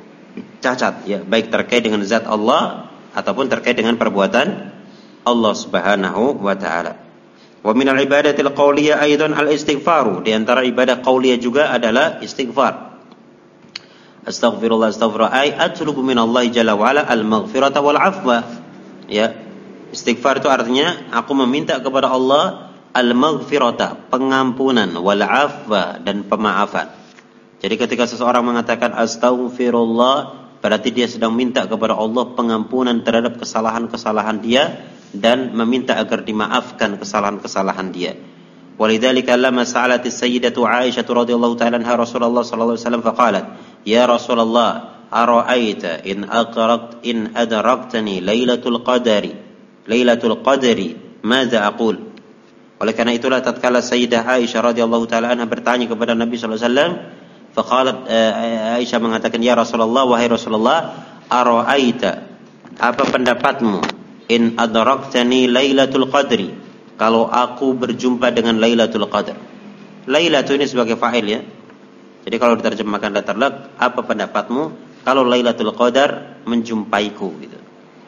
cacat, ya, baik terkait dengan zat Allah ataupun terkait dengan perbuatan Allah Subhanahu wa taala. Wa min al-ibadatil qauliyah aidan al-istighfaru, di antara ibadah qauliyah juga adalah istighfar. Astaghfirullah, astaghfirullah ay atlubu minallahi jalla wa ala al-maghfirata wal 'afwa. Ya, istighfar itu artinya aku meminta kepada Allah al-maghfirata, pengampunan, wal 'afwa, dan pemaafan. Jadi ketika seseorang mengatakan astaghfirullah, berarti dia sedang minta kepada Allah pengampunan terhadap kesalahan-kesalahan dia dan meminta agar dimaafkan kesalahan-kesalahan dia. ولذلك لما سألت السيدة عائشة رضي الله تعالى عنها رسول الله صلى الله عليه وسلم فقالت يا رسول الله أرأيت إن أدركت إن أدركتني ليلة القدر ليلة القدر ماذا أقول. Oleh karena itulah tatkala Sayyidah Aisyah radhiyallahu taala anha bertanya kepada Nabi sallallahu alaihi wasallam, faqalat uh, Aisyah mengatakan, "Ya Rasulullah, wahai Rasulullah, ara'aita, apa pendapatmu in adraktani lailatul qadri, kalau aku berjumpa dengan Lailatul Qadar." Lailatul ini sebagai fa'il ya. Jadi kalau diterjemahkan datar, apa pendapatmu kalau Lailatul Qadar menjumpaiku gitu.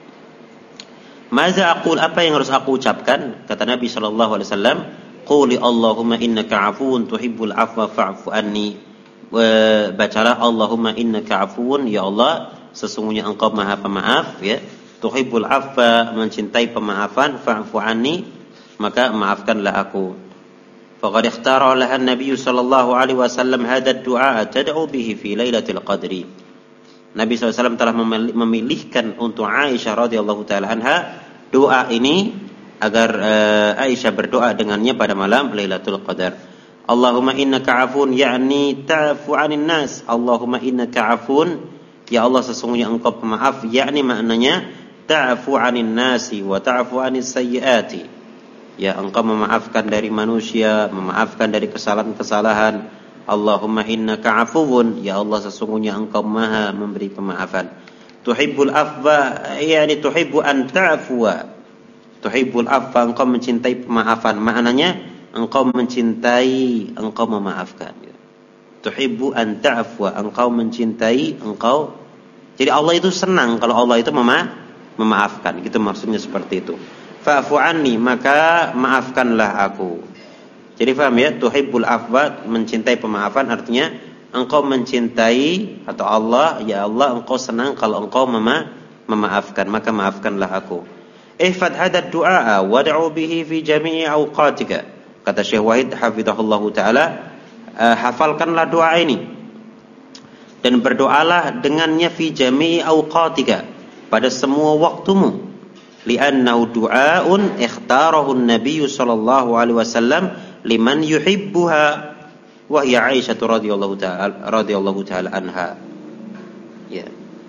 Maza aqul, apa yang harus aku ucapkan? Kata Nabi sallallahu alaihi wasallam, quli Allahumma innaka afuwun tuhibbul afwa fa'fu anni. Bacalah Allahumma innaka afuwun, ya Allah, sesungguhnya Engkau Maha Pemaaf ya. Tuhibbul afwa, mencintai pemaafan, fa'fu anni, maka maafkanlah aku. Faqad ikhtara laha an-nabiy sallallahu alaihi wasallam hadha ad-du'a tad'u bihi fi lailatul qadri. Nabi sallallahu alaihi wasallam telah memilihkan untuk Aisyah radhiyallahu taala anha doa ini agar uh, Aisyah berdoa dengannya pada malam Lailatul Qadar. Allahumma innaka afun, yakni ta'fu 'anil nas. Allahumma innaka afun, ya Allah sesungguhnya Engkau pemaaf, yakni maknanya ta'fu 'anil nasi wa ta'fu 'anis sayyiati. Ya, Engkau memaafkan dari manusia, memaafkan dari kesalahan-kesalahan. Allahumma innaka afuwun, ya Allah sesungguhnya Engkau Maha memberi pemaafan. Tuhibbul afwa, yakni tuhibbu an ta'fuwa. Tuhibbul afwa, Engkau mencintai pemaafan. Maknanya Engkau mencintai, Engkau memaafkan. Tuhibbu an ta'fuwa, Engkau mencintai, Engkau. Jadi Allah itu senang kalau Allah itu mema- memaafkan. Gitu maksudnya seperti itu. Fa'fu anni, maka maafkanlah aku. Jadi paham ya, tuhibbul afwa, mencintai pemaafan, artinya engkau mencintai atau Allah, ya Allah engkau senang kalau engkau mema- memaafkan, maka maafkanlah aku. Ihfad hadad du'a wad'u bihi fi jami'i awqatika. Kata Syekh Wahid hafizahullahu taala, hafalkanlah doa ini dan berdoalah dengannya fi jami'i awqatika, pada semua waktumu. Li'annahu du'aun ikhtarahu an-nabiy sallallahu alaihi wasallam liman yuhibbuha wa hiya Aisyah radhiyallahu ta'ala radhiyallahu ta'ala anha. Ya.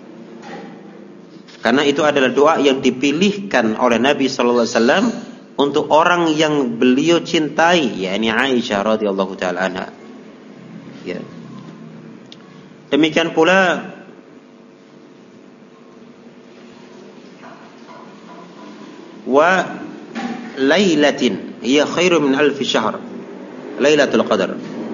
Karena itu adalah doa yang dipilihkan oleh Nabi sallallahu alaihi wasallam untuk orang yang beliau cintai, yakni Aisyah radhiyallahu ta'ala anha. Ya. Demikian pula wa lailatin hiya khairu min alfi syahr, Lailatul Qadar.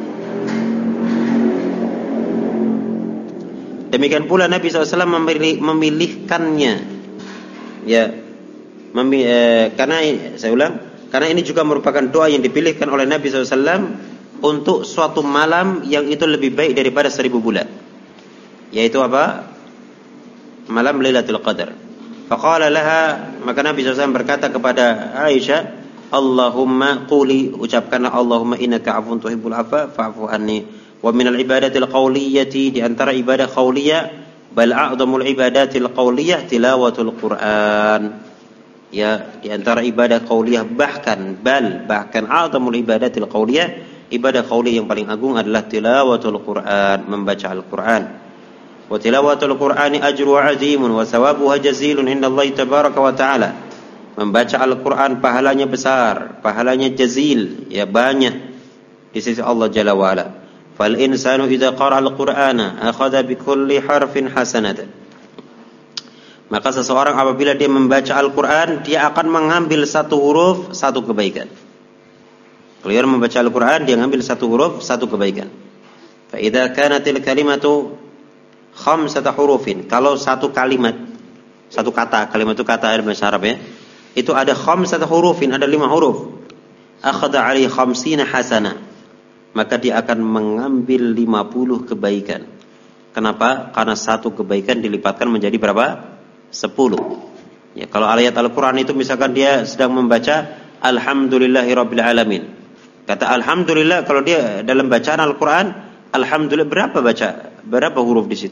Demikian pula Nabi sallallahu alaihi wasallam memilih, memilihkannya ya memilih, eh, karena saya ulang, karena ini juga merupakan doa yang dipilihkan oleh Nabi sallallahu alaihi wasallam untuk suatu malam yang itu lebih baik daripada seribu bulan, yaitu apa? Malam Lailatul Qadar. Faqala laha, maka Nabi sallallahu alaihi wasallam berkata kepada Aisyah, Allahumma quli, ucapkanlah Allahumma innaka afun tuhibbul afwa fa'fu anni. Wa minal ibadatil qawliyati, di antara ibadah qawliyah, bal a'dhamul ibadatil qawliyah tilawatul Qur'an. Ya, di antara ibadah qawliyah, bahkan bal bahkan a'dhamul ibadatil qawliyah, ibadah qawliyah yang paling agung adalah tilawatul Qur'an, membaca Al-Qur'an. Wa tilawatul Qur'ani ajru 'azimun wa thawabuha jazilun indallahi tabaraka wa ta'ala. Membaca Al-Qur'an pahalanya besar, pahalanya jazil, ya banyak di sisi Allah Jalla wa ala. Fal insanu idza qara'a al-Qur'ana akhadha bi kulli harfin hasanatan. Maka seseorang apabila dia membaca Al-Qur'an, dia akan mengambil satu huruf, satu kebaikan. Kalau dia membaca Al-Qur'an, dia mengambil satu huruf, satu kebaikan. Fa idza kanatil kalimatu khamsata hurufin, kalau satu kalimat, satu kata, kalimat itu kata dalam bahasa Arab ya, itu ada khamsata hurufin, ada lima huruf. Akhadha 'alaihi khamsina hasanah, maka dia akan mengambil lima puluh kebaikan. Kenapa? Karena satu kebaikan dilipatkan menjadi berapa? sepuluh. Ya, kalau ayat Al-Qur'an itu misalkan dia sedang membaca Alhamdulillahirabbil alamin. Kata alhamdulillah, kalau dia dalam bacaan Al-Qur'an, alhamdulillah berapa baca? Berapa huruf di situ?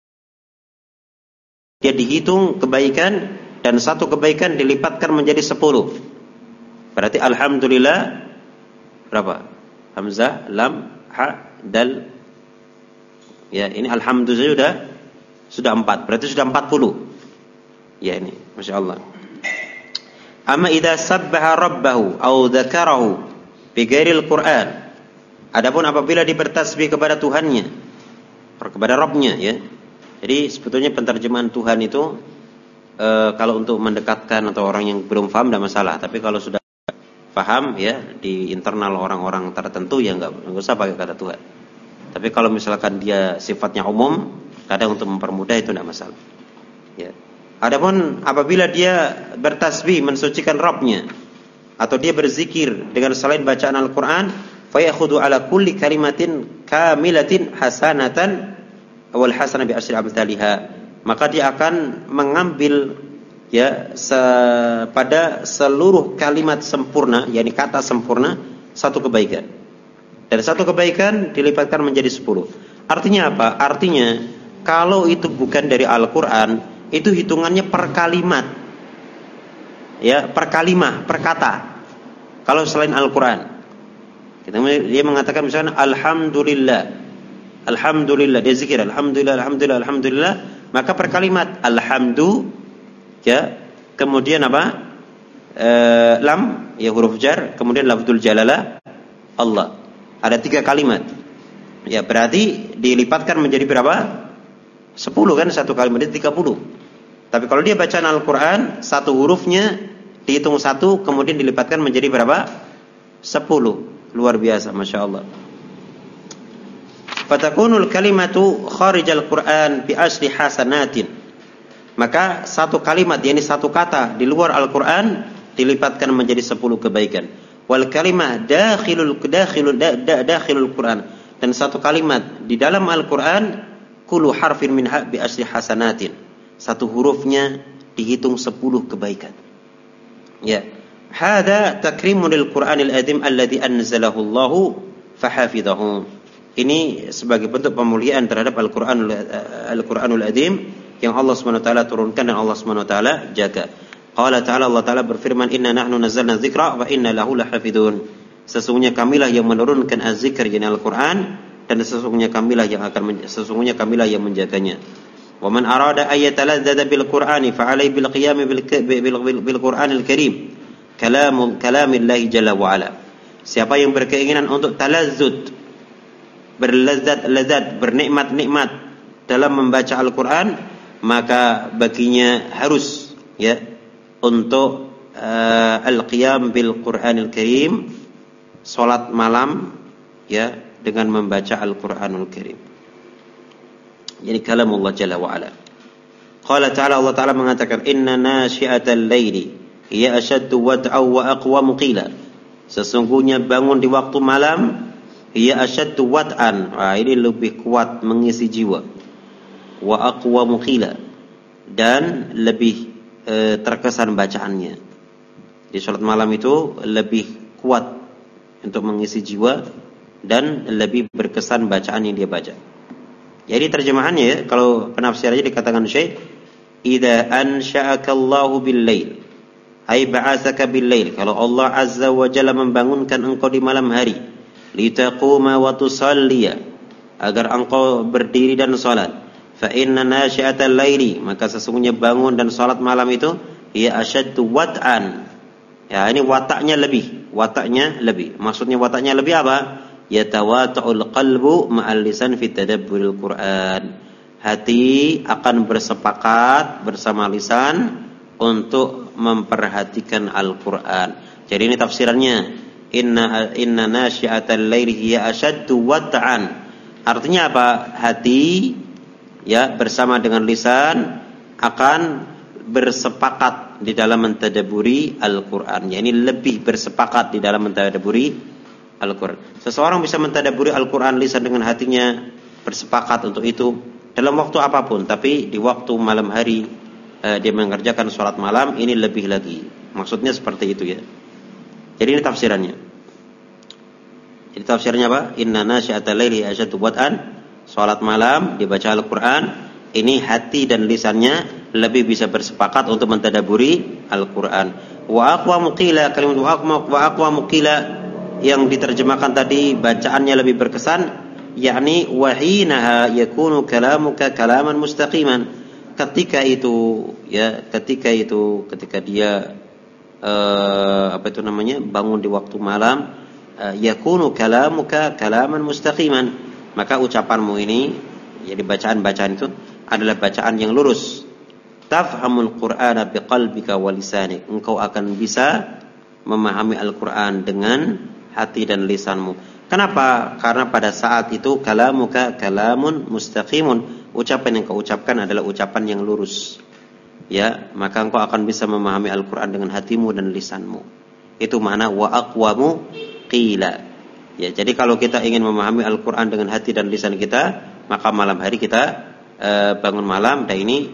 Dia dihitung kebaikan dan satu kebaikan dilipatkan menjadi sepuluh. Berarti alhamdulillah berapa? Hamzah, lam, ha, dal. Ya, ini alhamdulillah sudah sudah empat. Berarti sudah empat puluh. Ya ini, Masya Allah. Amma idza sabbaha rabbahu au dzakarahu bi ghairil Qur'an. Adapun apabila dia bertasbih kepada Tuhannya, kepada Rabbnya, ya. Jadi sebetulnya penterjemahan Tuhan itu e, kalau untuk mendekatkan atau orang yang belum paham tidak masalah. Tapi kalau sudah paham, ya, di internal orang-orang tertentu, ya enggak, enggak usah pakai kata Tuhan. Tapi kalau misalkan dia sifatnya umum, kadang untuk mempermudah itu tidak masalah. Ya. Adapun apabila dia bertasbih mensucikan Rabbnya, atau dia berzikir dengan selain bacaan Al-Quran, fayakhudhu ala kulli kalimatin kamilatin hasanatan wal hasanah bi asyri amsalihha, maka dia akan mengambil, ya, se, pada seluruh kalimat sempurna, yakni kata sempurna, satu kebaikan. Dan satu kebaikan dilipatkan menjadi sepuluh. Artinya apa? Artinya kalau itu bukan dari Al-Quran, itu hitungannya per kalimat, ya, per kalimah, per kata. Kalau selain Al-Quran, dia mengatakan misalnya Alhamdulillah, Alhamdulillah, dia zikir Alhamdulillah, Alhamdulillah, Alhamdulillah, maka per kalimat Alhamdu, ya, kemudian apa? E, lam, ya, huruf jar, kemudian lafdzul jalalah Allah. Ada tiga kalimat. Ya, berarti dilipatkan menjadi berapa? Sepuluh kan, satu kalimat itu tiga puluh. Tapi kalau dia bacaan Al-Quran, satu hurufnya dihitung satu, kemudian dilipatkan menjadi berapa? Sepuluh. Luar biasa, Masya Allah. Fatakunul kalimatu kharijal Quran bi asli hasanatin. Maka satu kalimat, yakni satu kata di luar Al-Quran, dilipatkan menjadi sepuluh kebaikan. Wal kalimah dakhilul dakhilul da, da, dakhilul Quran, dan satu kalimat di dalam Al-Quran, kullu harfin minha bi asli hasanatin. Satu hurufnya dihitung sepuluh kebaikan. Ya. Hada takrimun lil Qur'anil azim alladhi anzalahu Allahu fahafidhahu. Ini sebagai bentuk pemuliaan terhadap Al-Qur'anul Al-Qur'anul azim yang Allah Subhanahu wa taala turunkan dan Allah Subhanahu wa taala jaga. Qala ta'ala, Allah taala berfirman, inna nahnu nazzalna dzikra wa inna lahu lahafidun. Sesungguhnya kamilah yang menurunkan az-zikr, yakni Al-Qur'an, dan sesungguhnya kamilah yang akan sesungguhnya kamilah yang menjaganya. Wa man arada ayataladzza bil Qur'ani fa alayhi bil qiyam bil bil Qur'anil karim. Kalamul kalamillahi jalla wa ala. Siapa yang berkeinginan untuk talazzud, berlezat-lezat, bernikmat-nikmat dalam membaca Al-Qur'an, maka baginya harus, ya, untuk uh, al-qiyam bil Qur'anil karim, salat malam, ya, dengan membaca Al-Qur'anul Karim. Jadi kalamullah jalla wa ala. Qala ta'ala, Allah ta'ala mengatakan, inna nasyi'atal laili hiya ashaddu wad'aw wa aqwamu qila. Sesungguhnya bangun di waktu malam, hiya ashaddu wad'an, nah, ini lebih kuat mengisi jiwa, wa aqwamu qila, dan lebih e, terkesan bacaannya. Di salat malam itu lebih kuat untuk mengisi jiwa dan lebih berkesan bacaan yang dia baca. Jadi terjemahannya, ya, kalau penafsirannya dikatakan Syekh, idza ansha'aka Allahu bil-lail, ay ba'atsaka bil-lail, kalau Allah Azza wa Jalla membangunkan engkau di malam hari, litaquma wa tusalliya, agar engkau berdiri dan salat. Fa inna nasyi'atal laili, maka sesungguhnya bangun dan salat malam itu, ya asyaddu wat'an. Ya, ini wataknya lebih, wataknya lebih. Maksudnya wataknya lebih apa? Yatawata'ul qalbu ma'al lisan fi tadabburil Qur'an. Hati akan bersepakat bersama lisan untuk memperhatikan Al-Qur'an. Jadi ini tafsirannya, inna inna nasyi'atal laili hiya asyaddu wat'an. Artinya apa? Hati, ya, bersama dengan lisan akan bersepakat di dalam mentadaburi Al-Quran. Ya, ini lebih bersepakat di dalam mentadaburi Al-Quran. Seseorang bisa mentadaburi Al-Quran lisan dengan hatinya bersepakat untuk itu dalam waktu apapun, tapi di waktu malam hari eh, dia mengerjakan sholat malam, ini lebih lagi. Maksudnya seperti itu, ya. Jadi ini tafsirannya. Jadi tafsirnya apa? Inna nasyi'atal laili asyaddu wat'an. Salat malam dibaca Al-Quran, ini hati dan lisannya lebih bisa bersepakat untuk mentadaburi Al-Quran. Wa aqwamu qila, kalimat wa aqwamu qila yang diterjemahkan tadi bacaannya lebih berkesan, yakni wahinaha yakunu kalamuka kalaman mustaqiman. Ketika itu ya, ketika itu ketika dia uh, apa itu namanya? bangun di waktu malam, uh, yakunu kalamuka kalaman mustaqiman, maka ucapanmu ini, jadi bacaan-bacaan itu adalah bacaan yang lurus. Tafhamul Qur'ana biqalbika wa lisanik. Engkau akan bisa memahami Al-Qur'an dengan hati dan lisanmu. Kenapa? Karena pada saat itu kalamuka kalamun mustaqimun. Ucapan yang kau ucapkan adalah ucapan yang lurus. Ya, maka engkau akan bisa memahami Al-Qur'an dengan hatimu dan lisanmu. Itu makna wa aqwamu qila. Ya, jadi kalau kita ingin memahami Al-Qur'an dengan hati dan lisan kita, maka malam hari kita uh, bangun malam, dan ini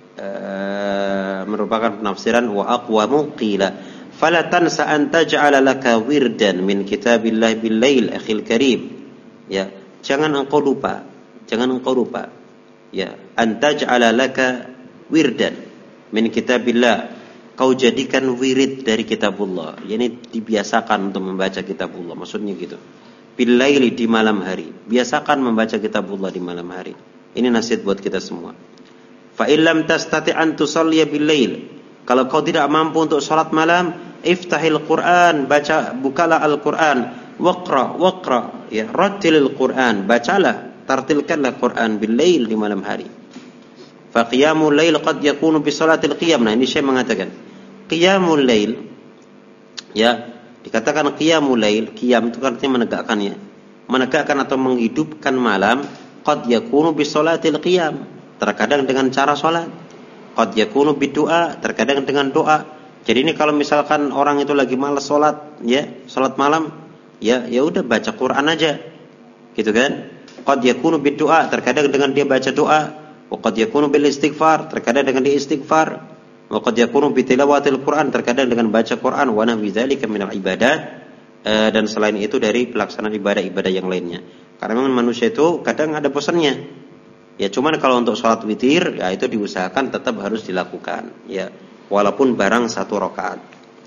uh, merupakan penafsiran wa aqwamu qila. Fala tansa an taj'ala laka wirdan min kitabillah bil lail akhil karim. Ya, jangan engkau lupa, jangan engkau lupa. Ya, an taj'ala laka wirdan min kitabillah. Kau jadikan wirid dari kitabullah. Yani dibiasakan untuk membaca kitabullah, maksudnya gitu. Bil laili, di malam hari. Biasakan membaca kitabullah di malam hari. Ini nasihat buat kita semua. Fa illam tastati' an tusalliya bil lail. Kalau kau tidak mampu untuk salat malam, iftahil Qur'an, baca, bukalah Al-Qur'an, waqra waqra, ya, rattilil Qur'an, bacalah, tartilkanlah Qur'an bil lail, di malam hari. Fa qiyamul lail qad yakunu bi salatil qiyam. Nah, ini saya mengatakan qiyamul lail, ya, dikatakan qiyamul lail, qiyam itu artinya menegakkannya, menegakkan atau menghidupkan malam. Qad yakunu bi salatil qiyam, terkadang dengan cara salat. Qad yakunu bidu'a, terkadang dengan doa. Jadi ini kalau misalkan orang itu lagi malas salat, ya, salat malam, ya, ya udah baca Quran aja. Gitu kan? Qad yakunu bidu'a, terkadang dengan dia baca doa. Wa qad yakunu bil istighfar, terkadang dengan dia istighfar. Wa qad yakunu bi tilawatil Quran, terkadang dengan baca Quran. Wa nahwi dzalika minal ibadah, dan selain itu dari pelaksanaan ibadah-ibadah yang lainnya. Karena memang manusia itu kadang ada bosannya. Ya, cuman kalau untuk sholat witir, ya itu diusahakan tetap harus dilakukan, ya, walaupun barang satu rakaat.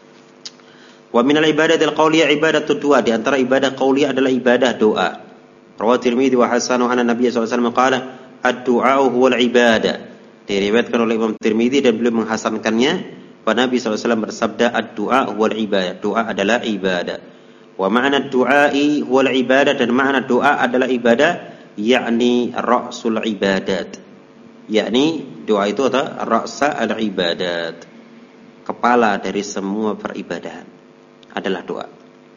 Wa minal ibadatil qauliyah ibadatud du'a, di antara ibadah qauliyah adalah ibadah doa. Rawahu Tirmidzi wa hasanahu anna Nabiy sallallahu alaihi wasallam qala ad-du'a huwal ibadah. Diriwayatkan oleh Imam Tirmidzi dan beliau menghasankannya, bahwa Nabi sallallahu alaihi wasallam bersabda ad-du'a huwal ibadah, doa adalah ibadah. Wa ma'na ad-du'a'i huwal ibadah, dan makna doa adalah ibadah, yakni ra'sul ibadat, yakni doa itu adalah ra'sa al-ibadat, kepala dari semua peribadahan adalah doa.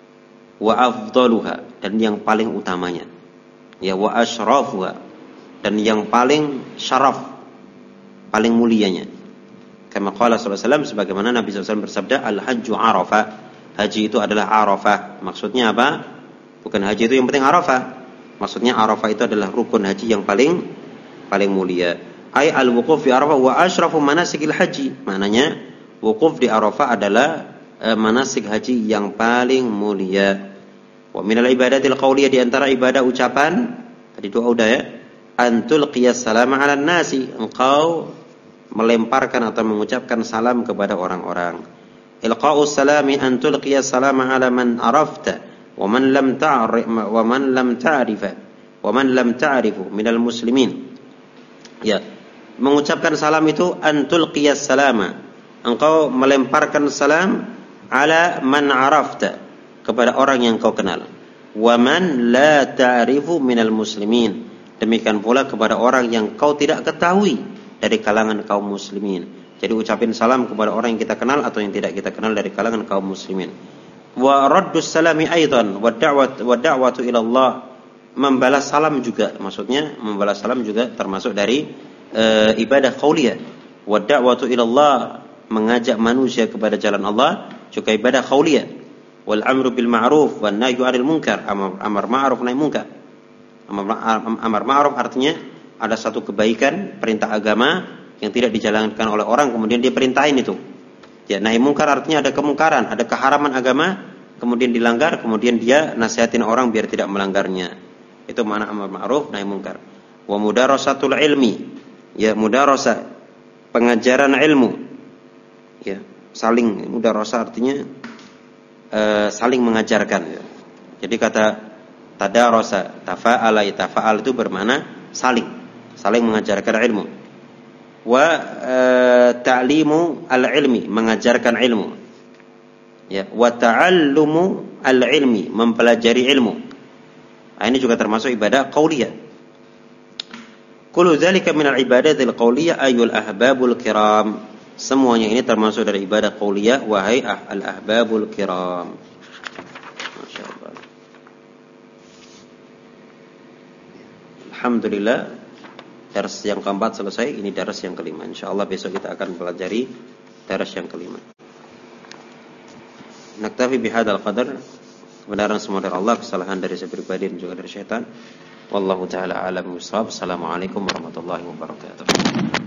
Wa afdaluha, dan yang paling utamanya, ya, wa asyrafuha, dan yang paling syaraf, paling mulianya. Kama qala sallallahu alaihi wasallam, sebagaimana Nabi sallallahu alaihi wasallam bersabda, al-hajju arafah, haji itu adalah arafah. Maksudnya apa? Bukan haji itu yang penting arafah. Maksudnya Arafah itu adalah rukun haji yang paling paling mulia. Ai al-wuquf fi Arafah wa asyrafu manasikil haji. Maknanya wukuf di Arafah adalah e, manasik haji yang paling mulia. Wa minal ibadatil qauliyah, di antara ibadah ucapan, tadi doa udah ya, antul qiyas salama 'alan nasi, engkau melemparkan atau mengucapkan salam kepada orang-orang. Ilqa'us salami antul qiyas salama 'ala man arafta wa man lam ta'rif wa man lam ta'rifa wa man lam ta'rifu minal muslimin. Ya, mengucapkan salam itu antul qiyas salama, engkau melemparkan salam, ala man arafta, kepada orang yang kau kenal, wa man la ta'rifu minal muslimin, demikian pula kepada orang yang kau tidak ketahui dari kalangan kaum muslimin. Jadi ucapin salam kepada orang yang kita kenal atau yang tidak kita kenal dari kalangan kaum muslimin. Wa raddus salami aidan wa da'wat wa da'watu ila Allah, membalas salam juga, maksudnya membalas salam juga termasuk dari e, ibadah qauliyah. Wa da'watu ila Allah, mengajak manusia kepada jalan Allah, juga ibadah qauliyah. Wal amru bil ma'ruf wan nahyu 'anil munkar, amar, amar ma'ruf nahi munkar. Amar, amar ma'ruf artinya ada satu kebaikan, perintah agama yang tidak dijalankan oleh orang, kemudian dia perintahin itu. Ya, nahi mungkar artinya ada kemungkaran, ada keharaman agama, kemudian dilanggar, kemudian dia nasihatin orang biar tidak melanggarnya. Itu makna amar ma'ruf nahi mungkar. Wa mudarasatul ilmi, ya, mudarasa, pengajaran ilmu. Ya, saling, mudarasa artinya uh, saling mengajarkan, ya. Jadi kata tadarasa, tafa'ala, tafa'al itu bermakna saling, saling mengajarkan ilmu. Wa e, ta'limu al-ilmi, mengajarkan ilmu. Ya, wa ta'allumu al-ilmi, mempelajari ilmu. Nah, ini juga termasuk ibadah qauliyah. Kullu dzalika min al-ibadatil qauliyah ayyul ahbabul kiram. Semuanya ini termasuk dari ibadah qauliyah, wahai al-ahbabul kiram. Masyaallah. Alhamdulillah, dars yang keempat selesai. Ini dars yang kelima. Insyaallah besok kita akan pelajari dars yang kelima. Naktafi bihadzal qadar. Kebenaran semua dari Allah, kesalahan dari saya pribadi dan juga dari syaitan. Wallahu taala a'lam bishawab. Assalamualaikum warahmatullahi wabarakatuh.